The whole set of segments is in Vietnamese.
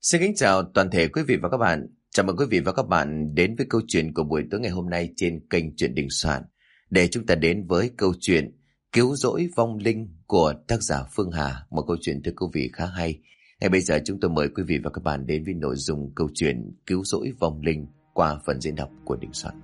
Xin kính chào toàn thể quý vị và các bạn. Chào mừng quý vị và các bạn đến với câu chuyện của buổi tối ngày hôm nay trên kênh Chuyện Đình Soạn. Để chúng ta đến với câu chuyện Cứu rỗi vong linh của tác giả Phương Hà. Một câu chuyện thưa quý vị khá hay. Ngay bây giờ chúng tôi mời quý vị và các bạn đến với nội dung câu chuyện Cứu rỗi vong linh qua phần diễn đọc của Đình Soạn.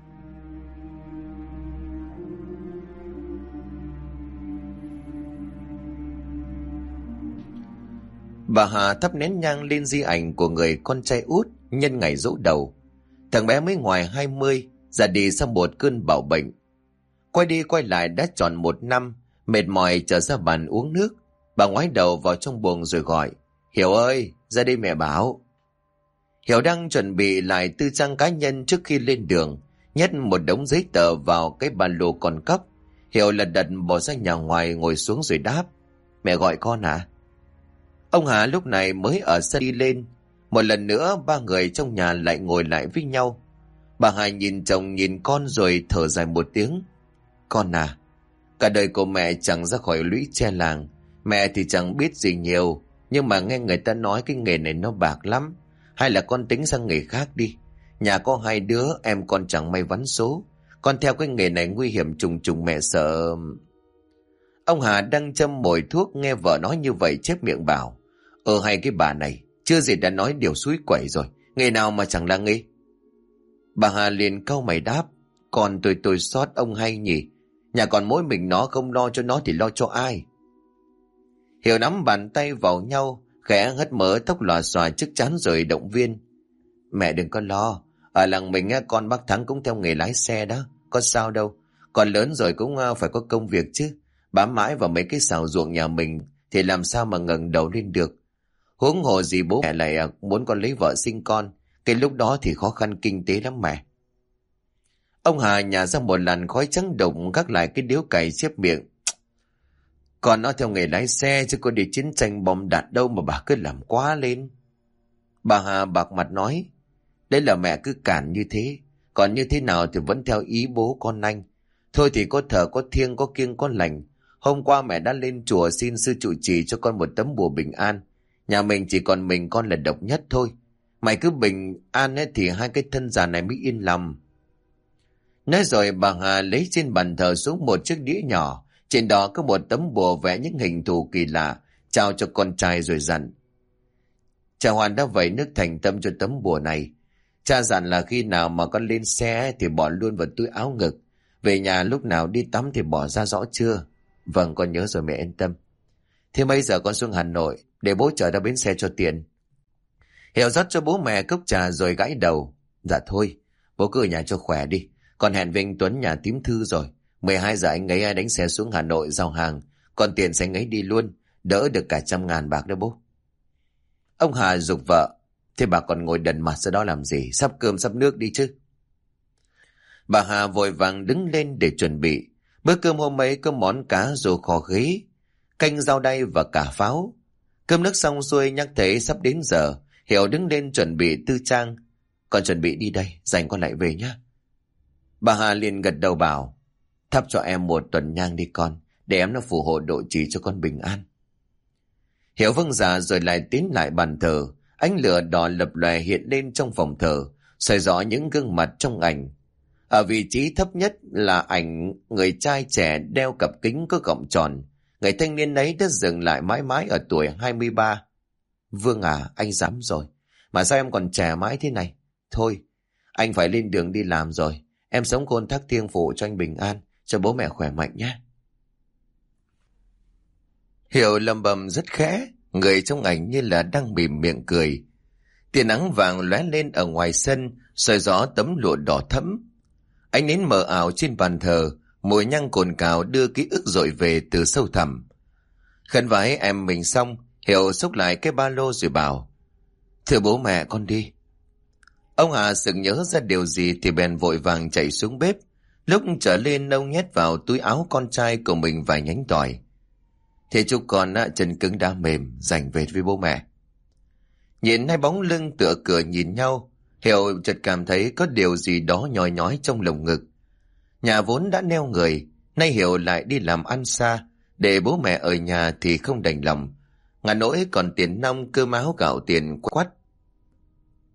Bà Hà thắp nén nhang lên di ảnh của người con trai út nhân ngày giỗ đầu. Thằng bé mới ngoài 20, ra đi sau một cơn bạo bệnh. Quay đi quay lại đã tròn 1 năm, mệt mỏi trở ra bàn uống nước. Bà ngoái đầu vào trong buồng rồi gọi, Hiểu ơi, ra đây mẹ bảo. Hiểu đang chuẩn bị lại tư trang cá nhân trước khi lên đường, nhét một đống giấy tờ vào cái ba lô còn cóc. Hiểu lật đật bỏ ra nhà ngoài ngồi xuống rồi đáp, mẹ gọi con à? Ông Hà lúc này mới ở sân đi lên. Một lần nữa ba người trong nhà lại ngồi lại với nhau. Bà Hà nhìn chồng nhìn con rồi thở dài một tiếng. Con à, cả đời của mẹ chẳng ra khỏi lũy tre làng. Mẹ thì chẳng biết gì nhiều, nhưng mà nghe người ta nói cái nghề này nó bạc lắm. Hay là con tính sang nghề khác đi. Nhà có 2 đứa, em con chẳng may vắn số. Con theo cái nghề này nguy hiểm trùng trùng mẹ sợ. Ông Hà đang châm mồi thuốc nghe vợ nói như vậy chép miệng bảo, hay cái bà này, chưa gì đã nói điều xúi quẩy rồi, nghề nào mà chẳng là nghề. Bà Hà liền cau mày đáp, còn tôi sót ông hay nhỉ, nhà còn mỗi mình nó, không lo cho nó thì lo cho ai. Hiểu nắm bàn tay vào nhau, khẽ hất mớ tóc lòa xòa trước trán rồi động viên. Mẹ đừng có lo, ở làng mình con bác Thắng cũng theo nghề lái xe đó, có sao đâu, còn lớn rồi cũng phải có công việc chứ, bám mãi vào mấy cái xào ruộng nhà mình thì làm sao mà ngẩng đầu lên được. Huống hồ gì bố mẹ lại muốn con lấy vợ sinh con, cái lúc đó thì khó khăn kinh tế lắm mẹ. Ông Hà nhả ra một làn khói trắng đục gác lại cái điếu cày xếp miệng. Con nó theo nghề lái xe chứ có đi chiến tranh bom đạn đâu mà bà cứ làm quá lên. Bà Hà bạc mặt nói, đấy là mẹ cứ cản như thế, còn như thế nào thì vẫn theo ý bố con anh. Thôi thì có thờ có thiêng có kiêng có lành. Hôm qua mẹ đã lên chùa xin sư trụ trì cho con một tấm bùa bình an. Nhà mình chỉ còn mình con là độc nhất thôi. Mày cứ bình an ấy thì 2 cái thân già này mới yên lòng. Nói rồi bà Hà lấy trên bàn thờ xuống một chiếc đĩa nhỏ. Trên đó có một tấm bùa vẽ những hình thù kỳ lạ, trao cho con trai rồi dặn. Cha Hoàn đã vẩy nước thành tâm cho tấm bùa này. Cha dặn là khi nào mà con lên xe thì bỏ luôn vào túi áo ngực. Về nhà lúc nào đi tắm thì bỏ ra, rõ chưa? Vâng, con nhớ rồi mẹ yên tâm. Thế bây giờ con xuống Hà Nội để bố chở ra bến xe cho tiền. Hiểu rót cho bố mẹ cốc trà rồi gãi đầu. Dạ thôi, bố cứ ở nhà cho khỏe đi. Con hẹn với anh Tuấn nhà Tím Thư rồi. 12 giờ anh ấy đánh xe xuống Hà Nội giao hàng. Còn tiền sẽ anh ấy đi luôn, đỡ được cả 100.000 bạc đó bố. Ông Hà giục vợ, thế bà còn ngồi đần mặt ra đó làm gì, sắp cơm sắp nước đi chứ. Bà Hà vội vàng đứng lên để chuẩn bị. Bữa cơm hôm ấy có món cá rô kho khế, canh rau đay và cả pháo. Cơm nước xong xuôi nhắc thấy sắp đến giờ, Hiểu đứng lên chuẩn bị tư trang. Con chuẩn bị đi đây, rảnh con lại về nhé. Bà Hà liền gật đầu bảo, thắp cho em một tuần nhang đi con, để em nó phù hộ độ trì cho con bình an. Hiểu vâng dạ rồi lại tiến lại bàn thờ. Ánh lửa đỏ lập lòe hiện lên trong phòng thờ, soi rõ những gương mặt trong ảnh. Ở vị trí thấp nhất là ảnh người trai trẻ đeo cặp kính có gọng tròn. Người thanh niên ấy đã dừng lại mãi mãi ở tuổi 23. Vương à, anh dám rồi. Mà sao em còn trẻ mãi thế này? Thôi, anh phải lên đường đi làm rồi. Em sống khôn thác thiêng phụ cho anh bình an, cho bố mẹ khỏe mạnh nhé. Hiểu lầm bầm rất khẽ, người trong ảnh như là đang mỉm miệng cười. Tia nắng vàng lóe lên ở ngoài sân, soi rõ tấm lụa đỏ thẫm. Ánh nến mờ ảo trên bàn thờ, mùi nhang cồn cào đưa ký ức dội về từ sâu thẳm. Khấn vái em mình xong, Hiểu xúc lại cái ba lô rồi bảo, thưa bố mẹ con đi. Ông Hà sực nhớ ra điều gì thì bèn vội vàng chạy xuống bếp. Lúc trở lên ông nhét vào túi áo con trai của mình vài nhánh tỏi. Thế chúc con chân cứng đã mềm, rảnh về với bố mẹ. Nhìn 2 bóng lưng tựa cửa nhìn nhau, Hiểu chợt cảm thấy có điều gì đó nhói nhói trong lồng ngực. Nhà vốn đã neo người, nay Hiểu lại đi làm ăn xa, để bố mẹ ở nhà thì không đành lòng. Ngả nỗi còn tiền nong cơm áo gạo tiền quắt.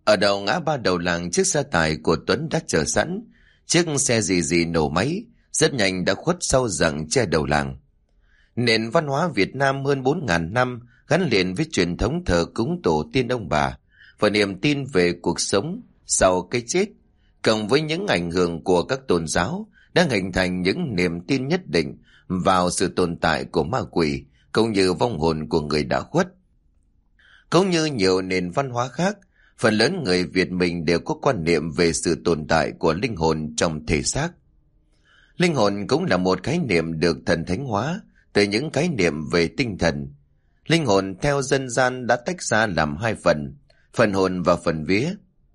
Ở đầu ngã ba đầu làng, chiếc xe tải của Tuấn đã chờ sẵn. Chiếc xe gì nổ máy, rất nhanh đã khuất sau rặng che đầu làng. Nền văn hóa Việt Nam hơn 4.000 năm gắn liền với truyền thống thờ cúng tổ tiên ông bà và niềm tin về cuộc sống sau cái chết, cộng với những ảnh hưởng của các tôn giáo đã hình thành những niềm tin nhất định vào sự tồn tại của ma quỷ cũng như vong hồn của người đã khuất. Cũng như nhiều nền văn hóa khác, phần lớn người Việt mình đều có quan niệm về sự tồn tại của linh hồn trong thể xác. Linh hồn cũng là một khái niệm được thần thánh hóa từ những khái niệm về tinh thần. Linh hồn theo dân gian đã tách ra làm hai phần hồn và phần vía.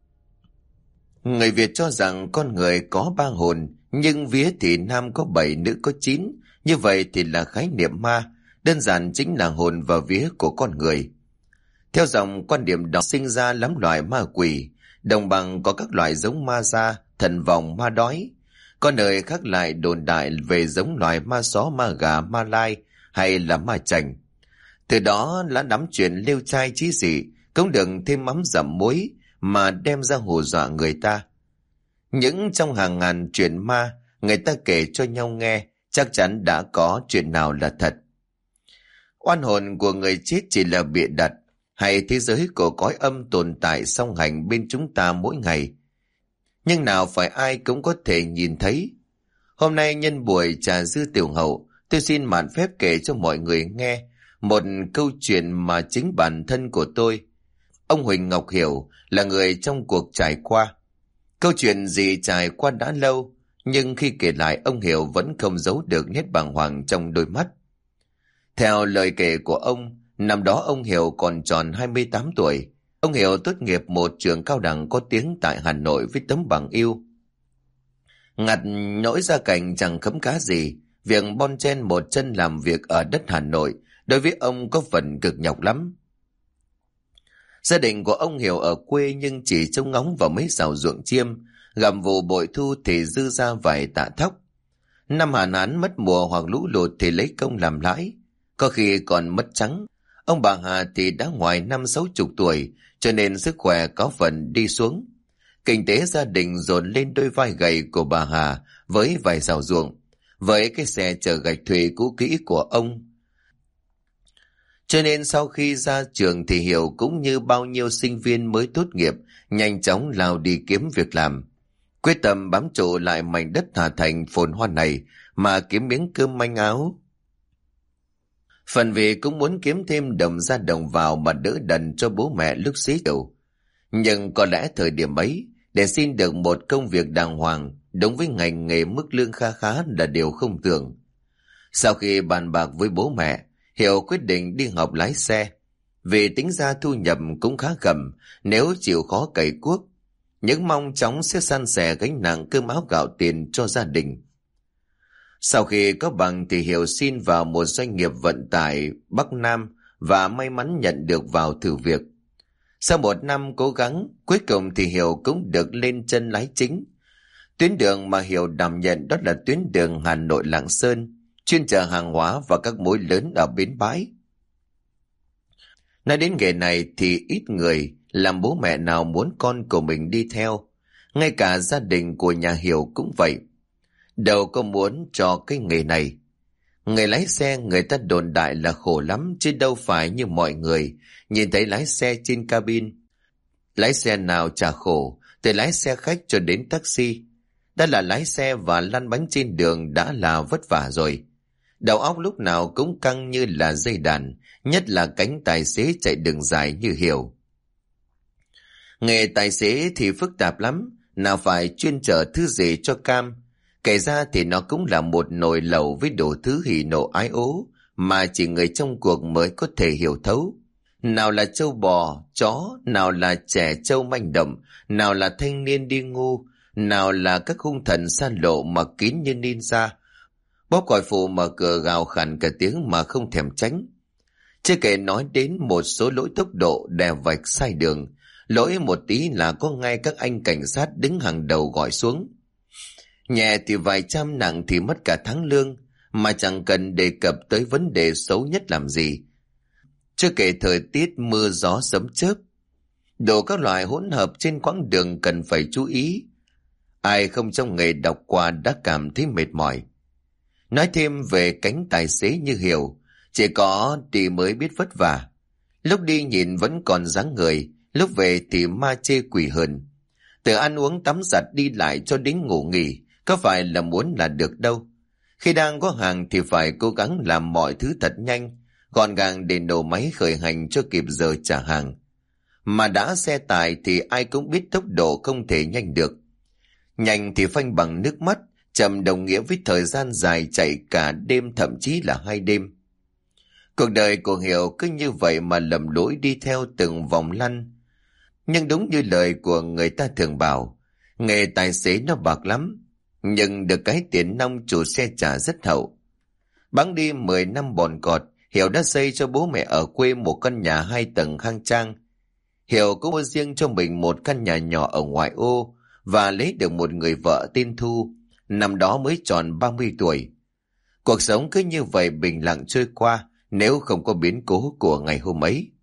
Người Việt cho rằng con người có 3 hồn, nhưng vía thì nam có 7, nữ có 9. Như vậy thì là khái niệm ma, đơn giản chính là hồn và vía của con người. Theo dòng quan điểm đó sinh ra lắm loại ma quỷ, đồng bằng có các loại giống ma da, thần vòng, ma đói. Có nơi khác lại đồn đại về giống loài ma só, ma gà, ma lai hay là ma chành. Từ đó lá nắm chuyện lêu trai chí dị, cũng đừng thêm mắm dặm muối mà đem ra hù dọa người ta. Những trong hàng ngàn chuyện ma người ta kể cho nhau nghe, chắc chắn đã có chuyện nào là thật. Oan hồn của người chết chỉ là bịa đặt, hay thế giới của cõi âm tồn tại song hành bên chúng ta mỗi ngày, nhưng nào phải ai cũng có thể nhìn thấy. Hôm nay nhân buổi trà dư tiểu hậu, tôi xin mạn phép kể cho mọi người nghe một câu chuyện mà chính bản thân của tôi, ông Huỳnh Ngọc Hiểu, là người trong cuộc trải qua. Câu chuyện gì trải qua đã lâu, nhưng khi kể lại ông Hiểu vẫn không giấu được nét bàng hoàng trong đôi mắt. Theo lời kể của ông, năm đó ông Hiểu còn tròn 28 tuổi. Ông Hiểu tốt nghiệp một trường cao đẳng có tiếng tại Hà Nội với tấm bằng yêu. Ngặt nỗi gia cảnh chẳng khấm khá gì, việc bon chen một chân làm việc ở đất Hà Nội đối với ông có phần cực nhọc lắm. Gia đình của ông Hiểu ở quê nhưng chỉ trông ngóng vào mấy sào ruộng chiêm, gặm vụ bội thu thì dư ra vài tạ thóc. Năm hạn hán mất mùa hoặc lũ lụt thì lấy công làm lãi, có khi còn mất trắng. Ông bà Hà thì đã ngoài 50-60 tuổi, cho nên sức khỏe có phần đi xuống. Kinh tế gia đình dồn lên đôi vai gầy của bà Hà với vài sào ruộng, với cái xe chở gạch thủy cũ kỹ của ông. Cho nên sau khi ra trường thì Hiểu cũng như bao nhiêu sinh viên mới tốt nghiệp, nhanh chóng lao đi kiếm việc làm. Quyết tâm bám trụ lại mảnh đất Hà Thành phồn hoa này mà kiếm miếng cơm manh áo. Phần vì cũng muốn kiếm thêm đồng ra đồng vào mà đỡ đần cho bố mẹ lúc xế chiều. Nhưng có lẽ thời điểm ấy, để xin được một công việc đàng hoàng, đúng với ngành nghề mức lương kha khá là điều không tưởng. Sau khi bàn bạc với bố mẹ, Hiểu quyết định đi học lái xe. Vì tính ra thu nhập cũng khá gầm nếu chịu khó cày cuốc, những mong chóng sẽ san sẻ gánh nặng cơm áo gạo tiền cho gia đình. Sau khi có bằng thì Hiểu xin vào một doanh nghiệp vận tải Bắc Nam và may mắn nhận được vào thử việc. Sau 1 năm cố gắng, cuối cùng thì Hiểu cũng được lên chân lái chính. Tuyến đường mà Hiểu đảm nhận đó là tuyến đường Hà Nội Lạng Sơn, chuyên chở hàng hóa và các mối lớn ở bến bãi. Nói đến nghề này thì ít người làm bố mẹ nào muốn con của mình đi theo. Ngay cả gia đình của nhà Hiểu cũng vậy. Đâu có muốn cho cái nghề này. Người lái xe người ta đồn đại là khổ lắm, chứ đâu phải như mọi người nhìn thấy lái xe trên cabin. Lái xe nào chả khổ, từ lái xe khách cho đến taxi. Đã là lái xe và lăn bánh trên đường đã là vất vả rồi. Đầu óc lúc nào cũng căng như là dây đàn, nhất là cánh tài xế chạy đường dài như Hiểu. Nghề tài xế thì phức tạp lắm, nào phải chuyên chở thứ gì cho cam. Kể ra thì nó cũng là một nồi lẩu với đủ thứ hỉ nộ ái ố mà chỉ người trong cuộc mới có thể hiểu thấu. Nào là trâu bò, chó, nào là trẻ trâu manh động, nào là thanh niên đi ngu, nào là các hung thần san lộ mà kín như ninja. Bóp còi phụ mở cửa gào khàn cả tiếng mà không thèm tránh. Chưa kể nói đến một số lỗi tốc độ đè vạch sai đường, lỗi một tí là có ngay các anh cảnh sát đứng hàng đầu gọi xuống. Nhẹ thì vài trăm, nặng thì mất cả tháng lương, mà chẳng cần đề cập tới vấn đề xấu nhất làm gì. Chưa kể thời tiết mưa gió sấm chớp. Đồ các loại hỗn hợp trên quãng đường cần phải chú ý. Ai không trong nghề đọc qua đã cảm thấy mệt mỏi. Nói thêm về cánh tài xế như Hiểu, chỉ có đi mới biết vất vả. Lúc đi nhìn vẫn còn dáng người, lúc về thì ma chê quỷ hơn. Từ ăn uống tắm giặt đi lại cho đến ngủ nghỉ, có phải là muốn là được đâu. Khi đang có hàng thì phải cố gắng làm mọi thứ thật nhanh, gọn gàng để nổ máy khởi hành cho kịp giờ trả hàng. Mà đã xe tải thì ai cũng biết tốc độ không thể nhanh được. Nhanh thì phanh bằng nước mắt, chậm đồng nghĩa với thời gian dài chạy cả đêm, thậm chí là 2 đêm. Cuộc đời của Hiểu cứ như vậy mà lầm lỗi đi theo từng vòng lăn. Nhưng đúng như lời của người ta thường bảo, nghề tài xế nó bạc lắm, nhưng được cái tiền nong chủ xe trả rất hậu. Bẵng đi 10 năm bòn cọt, Hiểu đã xây cho bố mẹ ở quê một căn nhà 2 tầng khang trang. Hiểu cũng mua riêng cho mình một căn nhà nhỏ ở ngoại ô và lấy được một người vợ tên Thu, năm đó mới tròn 30 tuổi. Cuộc sống cứ như vậy bình lặng trôi qua nếu không có biến cố của ngày hôm ấy.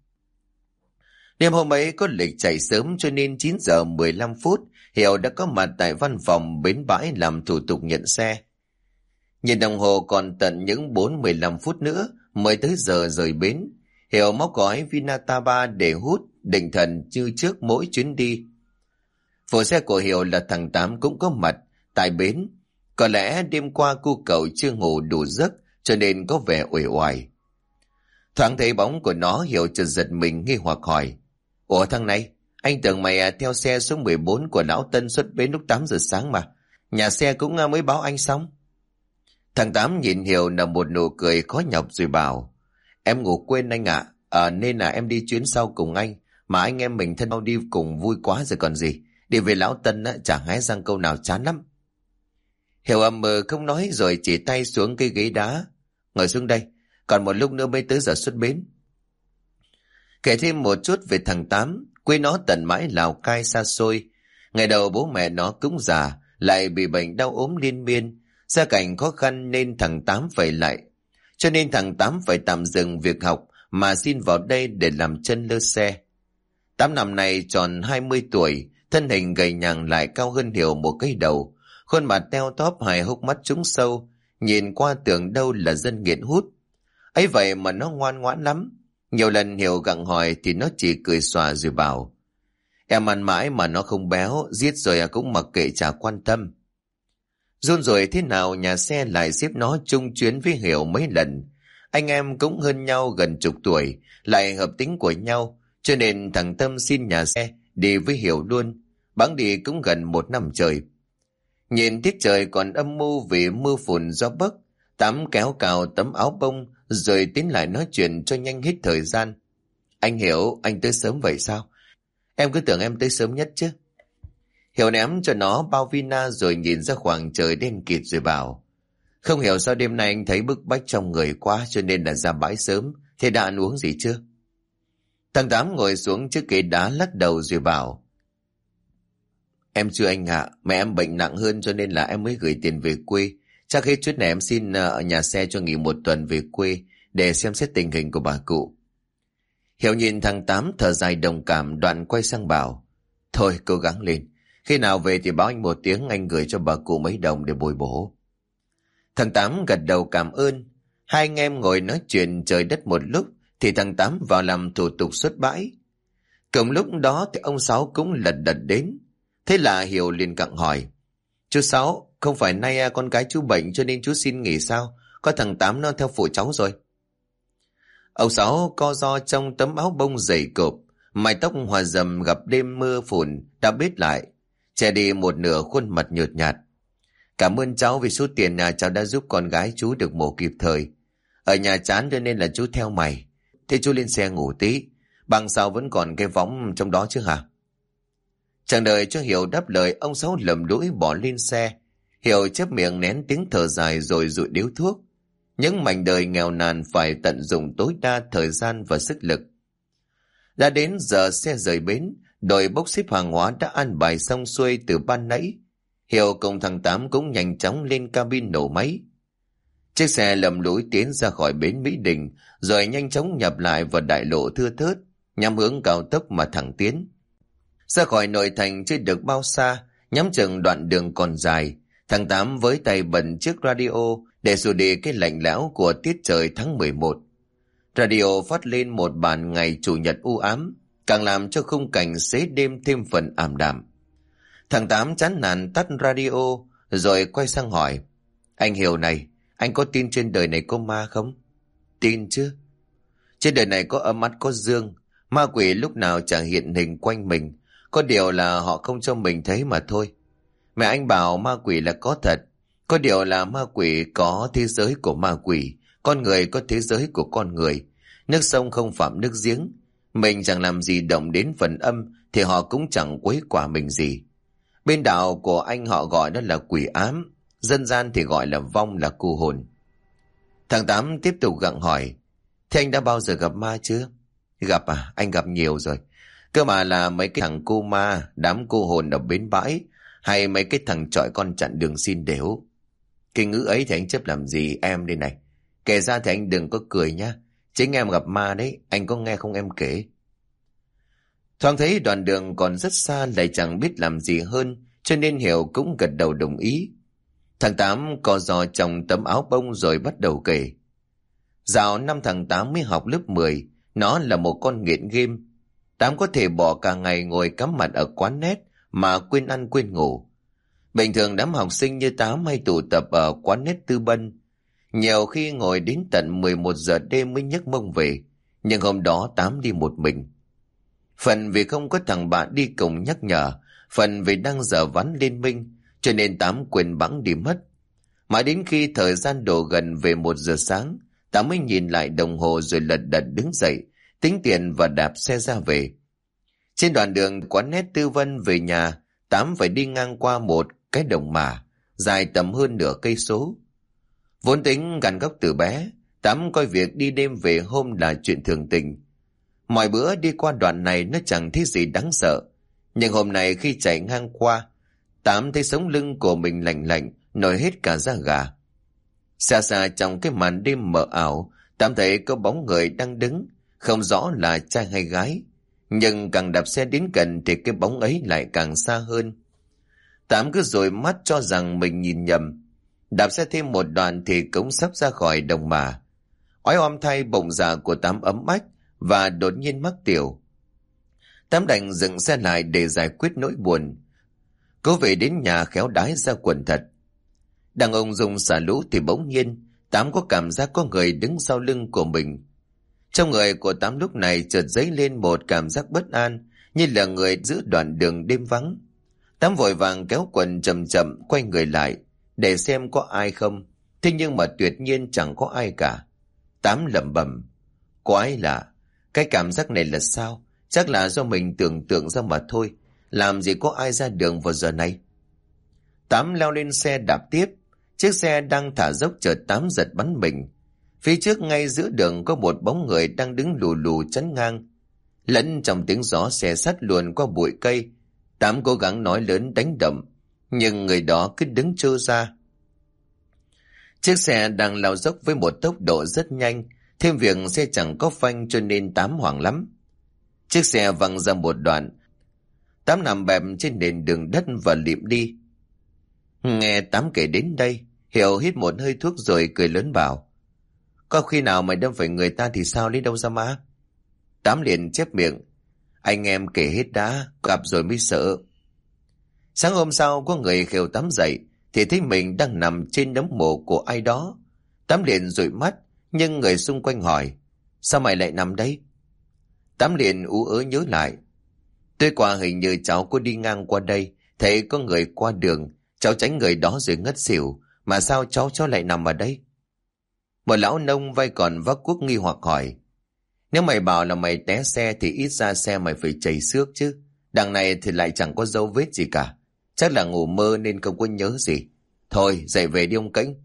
Đêm hôm ấy có lịch chạy sớm cho nên 9 giờ 15 phút Hiểu đã có mặt tại văn phòng bến bãi làm thủ tục nhận xe. Nhìn đồng hồ còn tận những 4-15 phút nữa mới tới giờ rời bến. Hiểu móc gói Vinataba để hút, định thần như trước mỗi chuyến đi. Phụ xe của Hiểu là thằng Tám cũng có mặt tại bến. Có lẽ đêm qua cô cậu chưa ngủ đủ giấc cho nên có vẻ uể oải. Thoáng thấy bóng của nó, Hiểu chợt giật mình nghi hoặc hỏi: Ủa thằng này, anh tưởng mày theo xe số 14 của lão Tân xuất bến lúc 8 giờ sáng mà. Nhà xe cũng mới báo anh xong. Thằng Tám nhìn Hiểu nở một nụ cười khó nhọc rồi bảo: Em ngủ quên anh ạ, nên là em đi chuyến sau cùng anh. Mà anh em mình thân nhau đi cùng vui quá rồi còn gì. Đi về lão Tân chả hé răng câu nào, chán lắm. Hiểu ậm ừ không nói rồi chỉ tay xuống cái ghế đá: Ngồi xuống đây, còn một lúc nữa mới tới giờ xuất bến. Kể thêm một chút về thằng Tám, quê nó tận mãi Lào Cai xa xôi. Ngày đầu bố mẹ nó cũng già, lại bị bệnh đau ốm liên miên, gia cảnh khó khăn nên thằng Tám phải lại. Cho nên thằng Tám phải tạm dừng việc học mà xin vào đây để làm chân lơ xe. 8 năm nay tròn 20 tuổi, thân hình gầy nhằng lại cao hơn Hiểu một cái đầu, khuôn mặt teo tóp, hai hốc mắt trũng sâu, nhìn qua tưởng đâu là dân nghiện hút. Ấy vậy mà nó ngoan ngoãn lắm. Nhiều lần Hiểu gặng hỏi thì nó chỉ cười xòa rồi bảo: Em ăn mãi mà nó không béo, giết rồi cũng mặc kệ chả quan tâm. Run rồi thế nào nhà xe lại xếp nó chung chuyến với Hiểu mấy lần. Anh em cũng hơn nhau gần chục tuổi, lại hợp tính của nhau, cho nên thằng Tâm xin nhà xe đi với Hiểu luôn. Bẵng đi cũng gần 1 năm trời. Nhìn tiết trời còn âm mưu vì mưa phùn gió bấc, Tám kéo cào tấm áo bông rồi tiến lại nói chuyện cho nhanh hết thời gian. Anh Hiểu, anh tới sớm vậy sao? Em cứ tưởng em tới sớm nhất chứ. Hiểu ném cho nó bao vina rồi nhìn ra khoảng trời đen kịt rồi bảo: Không hiểu sao đêm nay anh thấy bức bách trong người quá cho nên là ra bãi sớm. Thế đã ăn uống gì chưa? Thằng Tám ngồi xuống trước ghế đá lắc đầu rồi bảo: Em chưa anh ạ, mẹ em bệnh nặng hơn cho nên là em mới gửi tiền về quê. Chắc hết chuyến này em xin ở nhà xe cho nghỉ 1 tuần về quê để xem xét tình hình của bà cụ. Hiểu nhìn thằng Tám thở dài đồng cảm, đoạn quay sang bảo: Thôi cố gắng lên, khi nào về thì báo anh một tiếng, anh gửi cho bà cụ mấy đồng để bồi bổ. Thằng Tám gật đầu cảm ơn. Hai anh em ngồi nói chuyện trời đất một lúc thì thằng Tám vào làm thủ tục xuất bãi. Cùng lúc đó thì ông Sáu cũng lật đật đến. Thế là Hiểu liền cặng hỏi: Chú Sáu, không phải nay con gái chú bệnh cho nên chú xin nghỉ sao? Có thằng Tám nó theo phụ cháu rồi. Ông Sáu co ro trong tấm áo bông dày cộp, mái tóc hòa rầm gặp đêm mưa phùn đã bết lại, che đi một nửa khuôn mặt nhợt nhạt. Cảm ơn cháu vì số tiền cháu đã giúp con gái chú được mổ kịp thời. Ở nhà chán cho nên là chú theo mày. Thế chú lên xe ngủ tí, bằng sao vẫn còn cái võng trong đó chứ hả? Chẳng đợi cho Hiểu đáp lời, ông Sáu lầm lũi bỏ lên xe. Hiểu chép miệng nén tiếng thở dài rồi dụi điếu thuốc. Những mảnh đời nghèo nàn phải tận dụng tối đa thời gian và sức lực. Đã đến giờ xe rời bến, đội bốc xếp hàng hóa đã an bài xong xuôi từ ban nãy. Hiểu cùng thằng Tám cũng nhanh chóng lên cabin nổ máy. Chiếc xe lầm lũi tiến ra khỏi bến Mỹ Đình, rồi nhanh chóng nhập lại vào đại lộ thưa thớt, nhằm hướng cao tốc mà thẳng tiến. Ra khỏi nội thành chưa được bao xa, nhắm chừng đoạn đường còn dài, thằng Tám với tay bận chiếc radio để xua đi cái lạnh lẽo của tiết trời tháng 11. Radio phát lên một bản ngày chủ nhật u ám, càng làm cho khung cảnh xế đêm thêm phần ảm đạm. Thằng Tám chán nản tắt radio rồi quay sang hỏi: Anh Hiểu này, anh có tin trên đời này có ma không? Tin chứ. Trên đời này có âm ắt có dương, ma quỷ lúc nào chẳng hiện hình quanh mình, có điều là họ không cho mình thấy mà thôi. Mẹ anh bảo ma quỷ là có thật, có điều là ma quỷ có thế giới của ma quỷ, con người có thế giới của con người. Nước sông không phạm nước giếng, mình chẳng làm gì động đến phần âm thì họ cũng chẳng quấy quả mình gì. Bên đạo của anh họ gọi đó là quỷ ám, dân gian thì gọi là vong, là cô hồn. Thằng Tám tiếp tục gặng hỏi: Thế anh đã bao giờ gặp ma chưa? Gặp à? Anh gặp nhiều rồi. Cơ mà là mấy cái thằng cô ma, đám cô hồn ở bến bãi, hay mấy cái thằng chọi con chặn đường xin đểu. Cái ngữ ấy thì anh chấp làm gì em đây này. Kể ra thì anh đừng có cười nhá. Chính em gặp ma đấy, anh có nghe không em kể. Thoáng thấy đoạn đường còn rất xa, lại chẳng biết làm gì hơn, cho nên Hiểu cũng gật đầu đồng ý. Thằng Tám co giò trong tấm áo bông rồi bắt đầu kể. Dạo năm thằng Tám mới học lớp 10, nó là một con nghiện game. Tám có thể bỏ cả ngày ngồi cắm mặt ở quán net mà quên ăn quên ngủ. Bình thường đám học sinh như Tám hay tụ tập ở quán net Tư Bân. Nhiều khi ngồi đến tận 11 giờ đêm mới nhấc mông về, nhưng hôm đó Tám đi một mình. Phần vì không có thằng bạn đi cùng nhắc nhở, phần vì đang dở vắn liên minh, cho nên Tám quên bẵng đi mất. Mãi đến khi thời gian đổ gần về 1 giờ sáng, Tám mới nhìn lại đồng hồ rồi lật đật đứng dậy, tính tiền và đạp xe ra về. Trên đoạn đường quán net Tư Vân về nhà, Tám phải đi ngang qua một cái đồng mả dài tầm hơn nửa cây số. Vốn tính gằn góc từ bé, Tám coi việc đi đêm về hôm là chuyện thường tình. Mọi bữa đi qua đoạn này nó chẳng thấy gì đáng sợ, nhưng hôm nay khi chạy ngang qua, Tám thấy sống lưng của mình lạnh lạnh, nổi hết cả da gà. Xa xa trong cái màn đêm mờ ảo, Tám thấy có bóng người đang đứng, không rõ là trai hay gái, nhưng càng đạp xe đến gần thì cái bóng ấy lại càng xa hơn. Tám cứ dụi mắt cho rằng mình nhìn nhầm. Đạp xe thêm một đoạn thì cũng sắp ra khỏi đồng mà. Oái oăm thay, bụng dạ của Tám ấm ách và đột nhiên mắc tiểu. Tám đành dừng xe lại để giải quyết nỗi buồn. Cố về đến nhà khéo đái ra quần thật. Đang ung dung xả lũ thì bỗng nhiên Tám có cảm giác có người đứng sau lưng của mình. Trong người của Tám lúc này chợt dấy lên một cảm giác bất an, như là người giữa đoạn đường đêm vắng. Tám vội vàng kéo quần chậm chậm quay người lại để xem có ai không. Thế nhưng mà tuyệt nhiên chẳng có ai cả. Tám lẩm bẩm: Quái lạ, cái cảm giác này là sao? Chắc là do mình tưởng tượng ra mà thôi. Làm gì có ai ra đường vào giờ này? Tám leo lên xe đạp tiếp. Chiếc xe đang thả dốc chợt Tám giật bắn mình. Phía trước ngay giữa đường có một bóng người đang đứng lù lù chắn ngang. Lẫn trong tiếng gió xe sắt luồn qua bụi cây, Tám cố gắng nói lớn đánh đậm, nhưng người đó cứ đứng trơ ra. Chiếc xe đang lao dốc với một tốc độ rất nhanh, thêm việc xe chẳng có phanh cho nên Tám hoảng lắm. Chiếc xe văng ra một đoạn, Tám nằm bẹp trên nền đường đất và lịm đi. Nghe Tám kể đến đây, Hiểu hít một hơi thuốc rồi cười lớn bảo: Có khi nào mày đâm phải người ta thì sao, lấy đâu ra ma? Tám liền chép miệng: Anh em kể hết đã, gặp rồi mới sợ. Sáng hôm sau có người khều Tám dậy thì thấy mình đang nằm trên đống mộ của ai đó. Tám liền dụi mắt, nhưng người xung quanh hỏi: Sao mày lại nằm đây? Tám liền ú ớ nhớ lại: Tối qua hình như cháu có đi ngang qua đây, thấy có người qua đường, cháu tránh người đó rồi ngất xỉu, mà sao cháu lại nằm ở đây? Một lão nông vai còn vác cuốc nghi hoặc hỏi: Nếu mày bảo là mày té xe thì ít ra xe mày phải chảy xước chứ. Đằng này thì lại chẳng có dấu vết gì cả. Chắc là ngủ mơ nên không có nhớ gì. Thôi dậy về đi ông Cĩnh.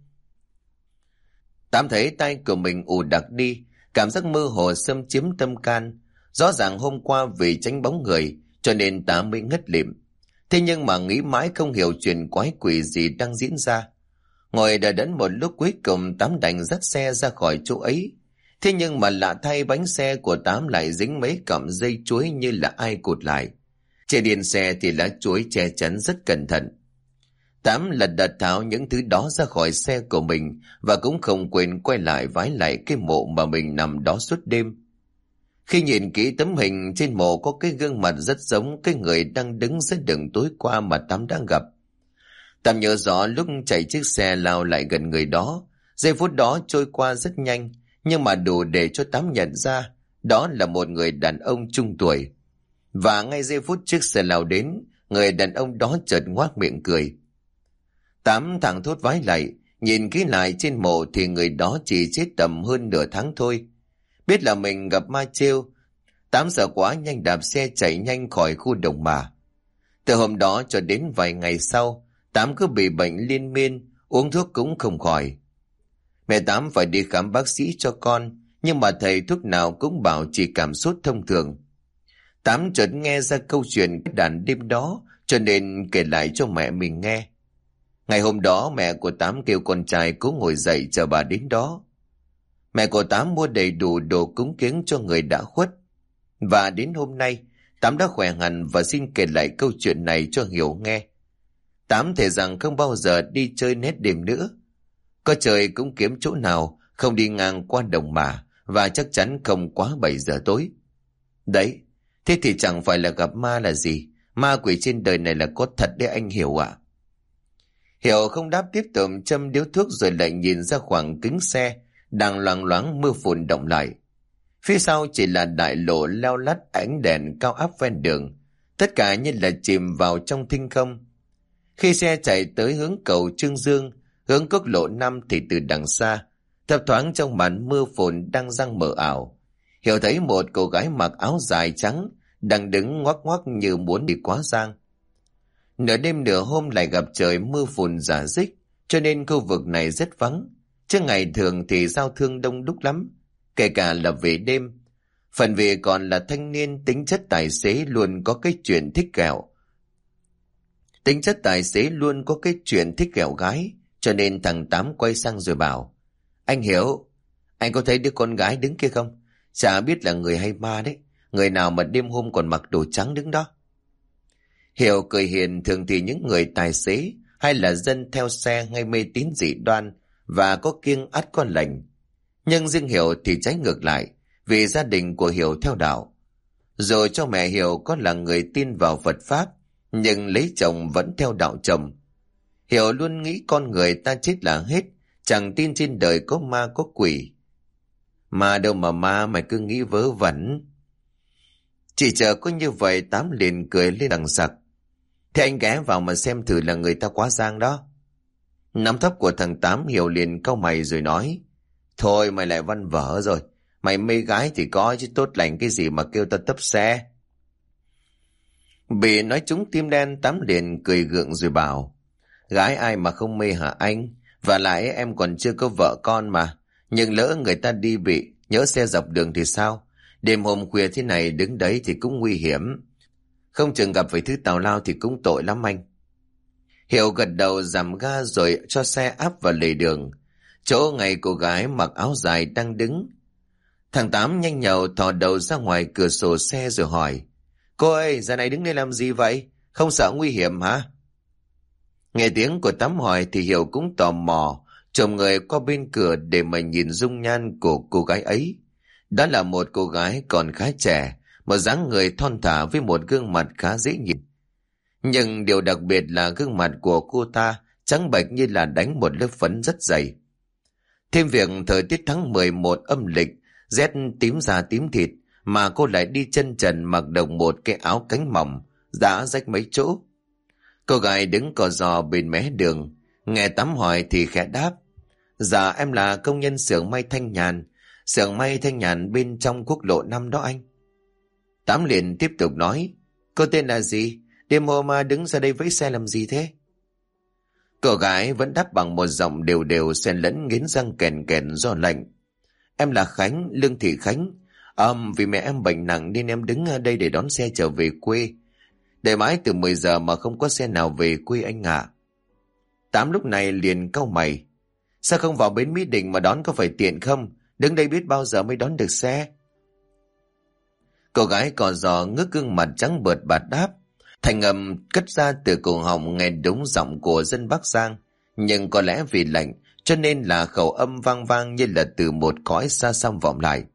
Tám thấy tay của mình ù đặc đi, cảm giác mơ hồ xâm chiếm tâm can. Rõ ràng hôm qua vì tránh bóng người cho nên Tám mới ngất lịm. Thế nhưng mà nghĩ mãi không hiểu chuyện quái quỷ gì đang diễn ra. Ngồi đợi đẫn một lúc, cuối cùng Tám đành dắt xe ra khỏi chỗ ấy. Thế nhưng mà lạ thay, bánh xe của Tám lại dính mấy cọng dây chuối như là ai cụt lại. Trên yên xe thì lá chuối che chắn rất cẩn thận. Tám lật đật tháo những thứ đó ra khỏi xe của mình và cũng không quên quay lại vái lại cái mộ mà mình nằm đó suốt đêm. Khi nhìn kỹ tấm hình trên mộ có cái gương mặt rất giống cái người đang đứng giữa đường tối qua mà Tám đã gặp. Tám nhớ rõ lúc chạy chiếc xe lao lại gần người đó, giây phút đó trôi qua rất nhanh, nhưng mà đủ để cho Tám nhận ra đó là một người đàn ông trung tuổi. Và ngay giây phút chiếc xe lao đến, người đàn ông đó chợt ngoác miệng cười. Tám thẳng thốt vái lại, nhìn kỹ lại trên mộ thì người đó chỉ chết tầm hơn nửa tháng thôi. Biết là mình gặp ma trêu, Tám sợ quá nhanh đạp xe chạy nhanh khỏi khu đồng mà. Từ hôm đó cho đến vài ngày sau, Tám cứ bị bệnh liên miên, uống thuốc cũng không khỏi. Mẹ Tám phải đi khám bác sĩ cho con, nhưng mà thầy thuốc nào cũng bảo chỉ cảm sốt thông thường. Tám chợt nghe ra câu chuyện cái đàn đêm đó, cho nên kể lại cho mẹ mình nghe. Ngày hôm đó mẹ của Tám kêu con trai cố ngồi dậy chờ bà đến đó. Mẹ của Tám mua đầy đủ đồ cúng kiếng cho người đã khuất. Và đến hôm nay, Tám đã khỏe hẳn và xin kể lại câu chuyện này cho Hiểu nghe. Tám thề rằng không bao giờ đi chơi nét đêm nữa. Có trời cũng kiếm chỗ nào không đi ngang qua đồng mà, và chắc chắn không quá 7 giờ tối. Đấy, thế thì chẳng phải là gặp ma là gì. Ma quỷ trên đời này là có thật đấy anh Hiểu ạ. Hiểu không đáp, tiếp tục châm điếu thuốc rồi lại nhìn ra khoảng kính xe đang loang loáng mưa phùn động lại. Phía sau chỉ là đại lộ leo lắt ánh đèn cao áp ven đường, tất cả như là chìm vào trong thinh không. Khi xe chạy tới hướng cầu Trương Dương, hướng quốc lộ 5 thì từ đằng xa, thấp thoáng trong màn mưa phùn đang giăng mờ ảo, Hiểu thấy một cô gái mặc áo dài trắng đang đứng ngoắc ngoắc như muốn đi quá giang. Nửa đêm nửa hôm lại gặp trời mưa phùn rả rích, cho nên khu vực này rất vắng. Chứ ngày thường thì giao thương đông đúc lắm, kể cả là về đêm. Phần vì còn là thanh niên, tính chất tài xế luôn có cái chuyện thích ghẹo. Gái, cho nên thằng Tám quay sang rồi bảo: Anh Hiểu, anh có thấy đứa con gái đứng kia không? Chả biết là người hay ma đấy. Người nào mà đêm hôm còn mặc đồ trắng đứng đó. Hiểu cười hiền, thường thì những người tài xế hay là dân theo xe hay mê tín dị đoan và có kiêng ắt có lành. Nhưng riêng Hiểu thì trái ngược lại, vì gia đình của Hiểu theo đạo. Rồi cho mẹ Hiểu có là người tin vào Phật Pháp, nhưng lấy chồng vẫn theo đạo chồng. Hiểu luôn nghĩ con người ta chết là hết, chẳng tin trên đời có ma có quỷ. Mà đâu mà ma, mày cứ nghĩ vớ vẩn. Chỉ chờ có như vậy, Tám liền cười lên đằng sặc. Thế anh ghé vào mà xem thử là người ta quá giang đó. Nắm thấp của thằng Tám, Hiểu liền cau mày rồi nói: Thôi mày lại văn vở rồi. Mày mê gái thì có chứ tốt lành cái gì mà kêu ta tấp xe. Bị nói trúng tim đen, Tám liền cười gượng rồi bảo: Gái ai mà không mê hả anh? Và lại em còn chưa có vợ con mà. Nhưng lỡ người ta đi bị nhỡ xe dọc đường thì sao? Đêm hôm khuya thế này đứng đấy thì cũng nguy hiểm. Không chừng gặp phải thứ tào lao thì cũng tội lắm anh. Hiểu gật đầu giảm ga rồi cho xe áp vào lề đường, chỗ ngày cô gái mặc áo dài đang đứng. Thằng Tám nhanh nhậu thò đầu ra ngoài cửa sổ xe rồi hỏi: Cô ơi, giờ này đứng đây làm gì vậy? Không sợ nguy hiểm hả? Nghe tiếng của Tám hỏi thì Hiểu cũng tò mò chồm người qua bên cửa để mà nhìn dung nhan của cô gái ấy. Đó là một cô gái còn khá trẻ, một dáng người thon thả với một gương mặt khá dễ nhìn. Nhưng điều đặc biệt là gương mặt của cô ta trắng bệch như là đánh một lớp phấn rất dày. Thêm việc thời tiết tháng 11 âm lịch, rét tím da tím thịt, mà cô lại đi chân trần mặc đồng một cái áo cánh mỏng, đã rách mấy chỗ. Cô gái đứng cò giò bên mé đường, nghe Tám hỏi thì khẽ đáp: Dạ em là công nhân xưởng may Thanh Nhàn. Xưởng may Thanh Nhàn bên trong quốc lộ 5 đó anh. Tám liền tiếp tục nói: Cô tên là gì? Đêm hôm mà đứng ra đây với xe làm gì thế? Cô gái vẫn đáp bằng một giọng đều đều xen lẫn nghiến răng kèn kèn do lạnh: Em là Khánh, Lương Thị Khánh. Vì mẹ em bệnh nặng nên em đứng ở đây để đón xe trở về quê. Đợi mãi từ 10 giờ mà không có xe nào về quê anh ạ. Tám lúc này liền cau mày: Sao không vào bến Mỹ Đình mà đón, có phải tiện không? Đứng đây biết bao giờ mới đón được xe. Cô gái cò giò ngước gương mặt trắng bợt bạt đáp: Thành âm cất ra từ cổ họng nghe đúng giọng của dân Bắc Giang, nhưng có lẽ vì lạnh cho nên là khẩu âm vang vang như là từ một cõi xa xăm vọng lại.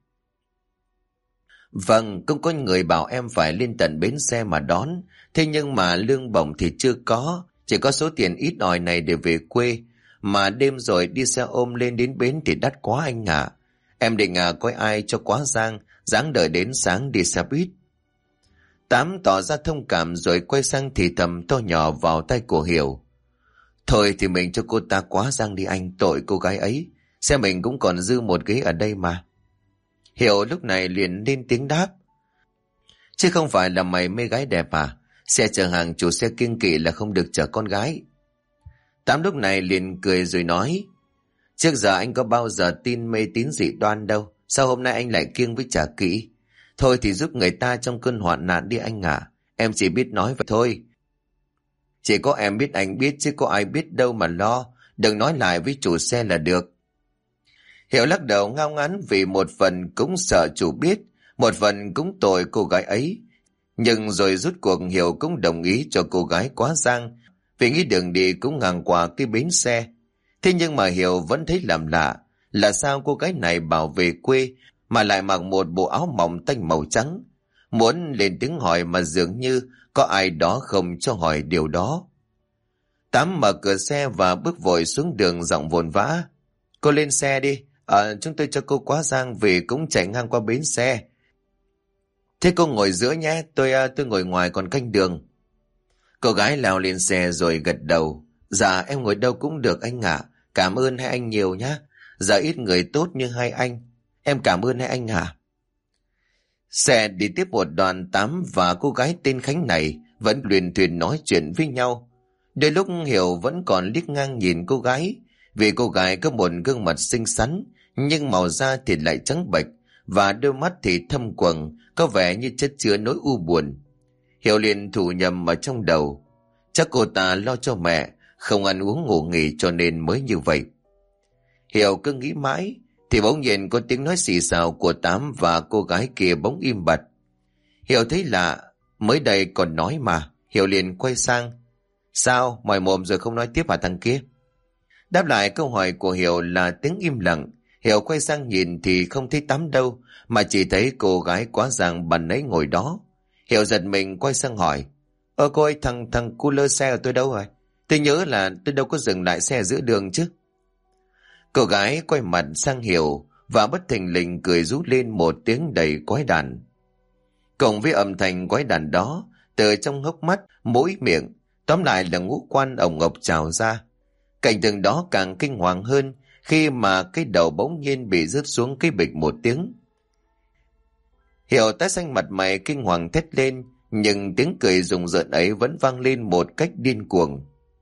Vâng, cũng có người bảo em phải lên tận bến xe mà đón, thế nhưng mà lương bổng thì chưa có, chỉ có số tiền ít ỏi này để về quê, mà đêm rồi đi xe ôm lên đến bến thì đắt quá anh ạ. Em định coi ai cho quá giang, ráng đợi đến sáng đi xe buýt. Tám tỏ ra thông cảm rồi quay sang thì thầm to nhỏ vào tay của Hiểu. Thôi thì mình cho cô ta quá giang đi anh, tội cô gái ấy, xe mình cũng còn dư một ghế ở đây mà. Hiểu lúc này liền lên tiếng đáp. Chứ không phải là mày mê gái đẹp à? Xe chở hàng chủ xe kiêng kỵ là không được chở con gái. Tám lúc này liền cười rồi nói. Trước giờ anh có bao giờ tin mê tín dị đoan đâu, sao hôm nay anh lại kiêng với chả kỹ? Thôi thì giúp người ta trong cơn hoạn nạn đi anh ạ. Em chỉ biết nói vậy thôi. Chỉ có em biết anh biết chứ có ai biết đâu mà lo. Đừng nói lại với chủ xe là được. Hiểu lắc đầu ngao ngán vì một phần cũng sợ chủ biết, một phần cũng tội cô gái ấy. Nhưng rồi rút cuộc Hiểu cũng đồng ý cho cô gái quá giang, vì nghĩ đường đi cũng ngang qua cái bến xe. Thế nhưng mà Hiểu vẫn thấy làm lạ, là sao cô gái này bảo về quê mà lại mặc một bộ áo mỏng tanh màu trắng. Muốn lên tiếng hỏi mà dường như có ai đó không cho hỏi điều đó. Tám mở cửa xe và bước vội xuống đường giọng vồn vã. Cô lên xe đi, chúng tôi cho cô quá giang vì cũng chạy ngang qua bến xe. Thế cô ngồi giữa nhé, tôi ngồi ngoài còn canh đường. Cô gái lao lên xe rồi gật đầu. Dạ em ngồi đâu cũng được anh ạ. Cảm ơn hai anh nhiều nhé. Giờ ít người tốt như hai anh. Em cảm ơn hai anh ạ. Xe đi tiếp một đoạn. Tám và cô gái tên Khánh này vẫn luyên thuyên nói chuyện với nhau. Đôi lúc Hiểu vẫn còn liếc ngang nhìn cô gái, vì cô gái có một gương mặt xinh xắn, nhưng màu da thì lại trắng bệch, và đôi mắt thì thâm quầng, có vẻ như chất chứa nỗi u buồn. Hiểu liền thủ nhầm ở trong đầu. Chắc cô ta lo cho mẹ, không ăn uống ngủ nghỉ cho nên mới như vậy. Hiểu cứ nghĩ mãi, thì bỗng nhiên có tiếng nói xì xào của Tám và cô gái kia bỗng im bặt. Hiểu thấy lạ, mới đây còn nói mà. Hiểu liền quay sang. Sao, mỏi mồm rồi không nói tiếp hả thằng kia? Đáp lại câu hỏi của Hiểu là tiếng im lặng. Hiểu quay sang nhìn thì không thấy Tám đâu, mà chỉ thấy cô gái quá giang bàn ấy ngồi đó. Hiểu giật mình quay sang hỏi. Cô ơi, thằng cooler xe của tôi đâu rồi? Tôi nhớ là tôi đâu có dừng lại xe giữa đường chứ. Cô gái quay mặt sang Hiểu và bất thình lình cười rú lên một tiếng đầy quái đản. Cộng với âm thanh quái đản đó, từ trong hốc mắt, mũi miệng, tóm lại là ngũ quan ổng ộc trào ra. Cảnh tượng đó càng kinh hoàng hơn khi mà cái đầu bỗng nhiên bị rớt xuống cái bịch một tiếng. Hiểu tái xanh mặt mày kinh hoàng thét lên, nhưng tiếng cười rùng rợn ấy vẫn vang lên một cách điên cuồng.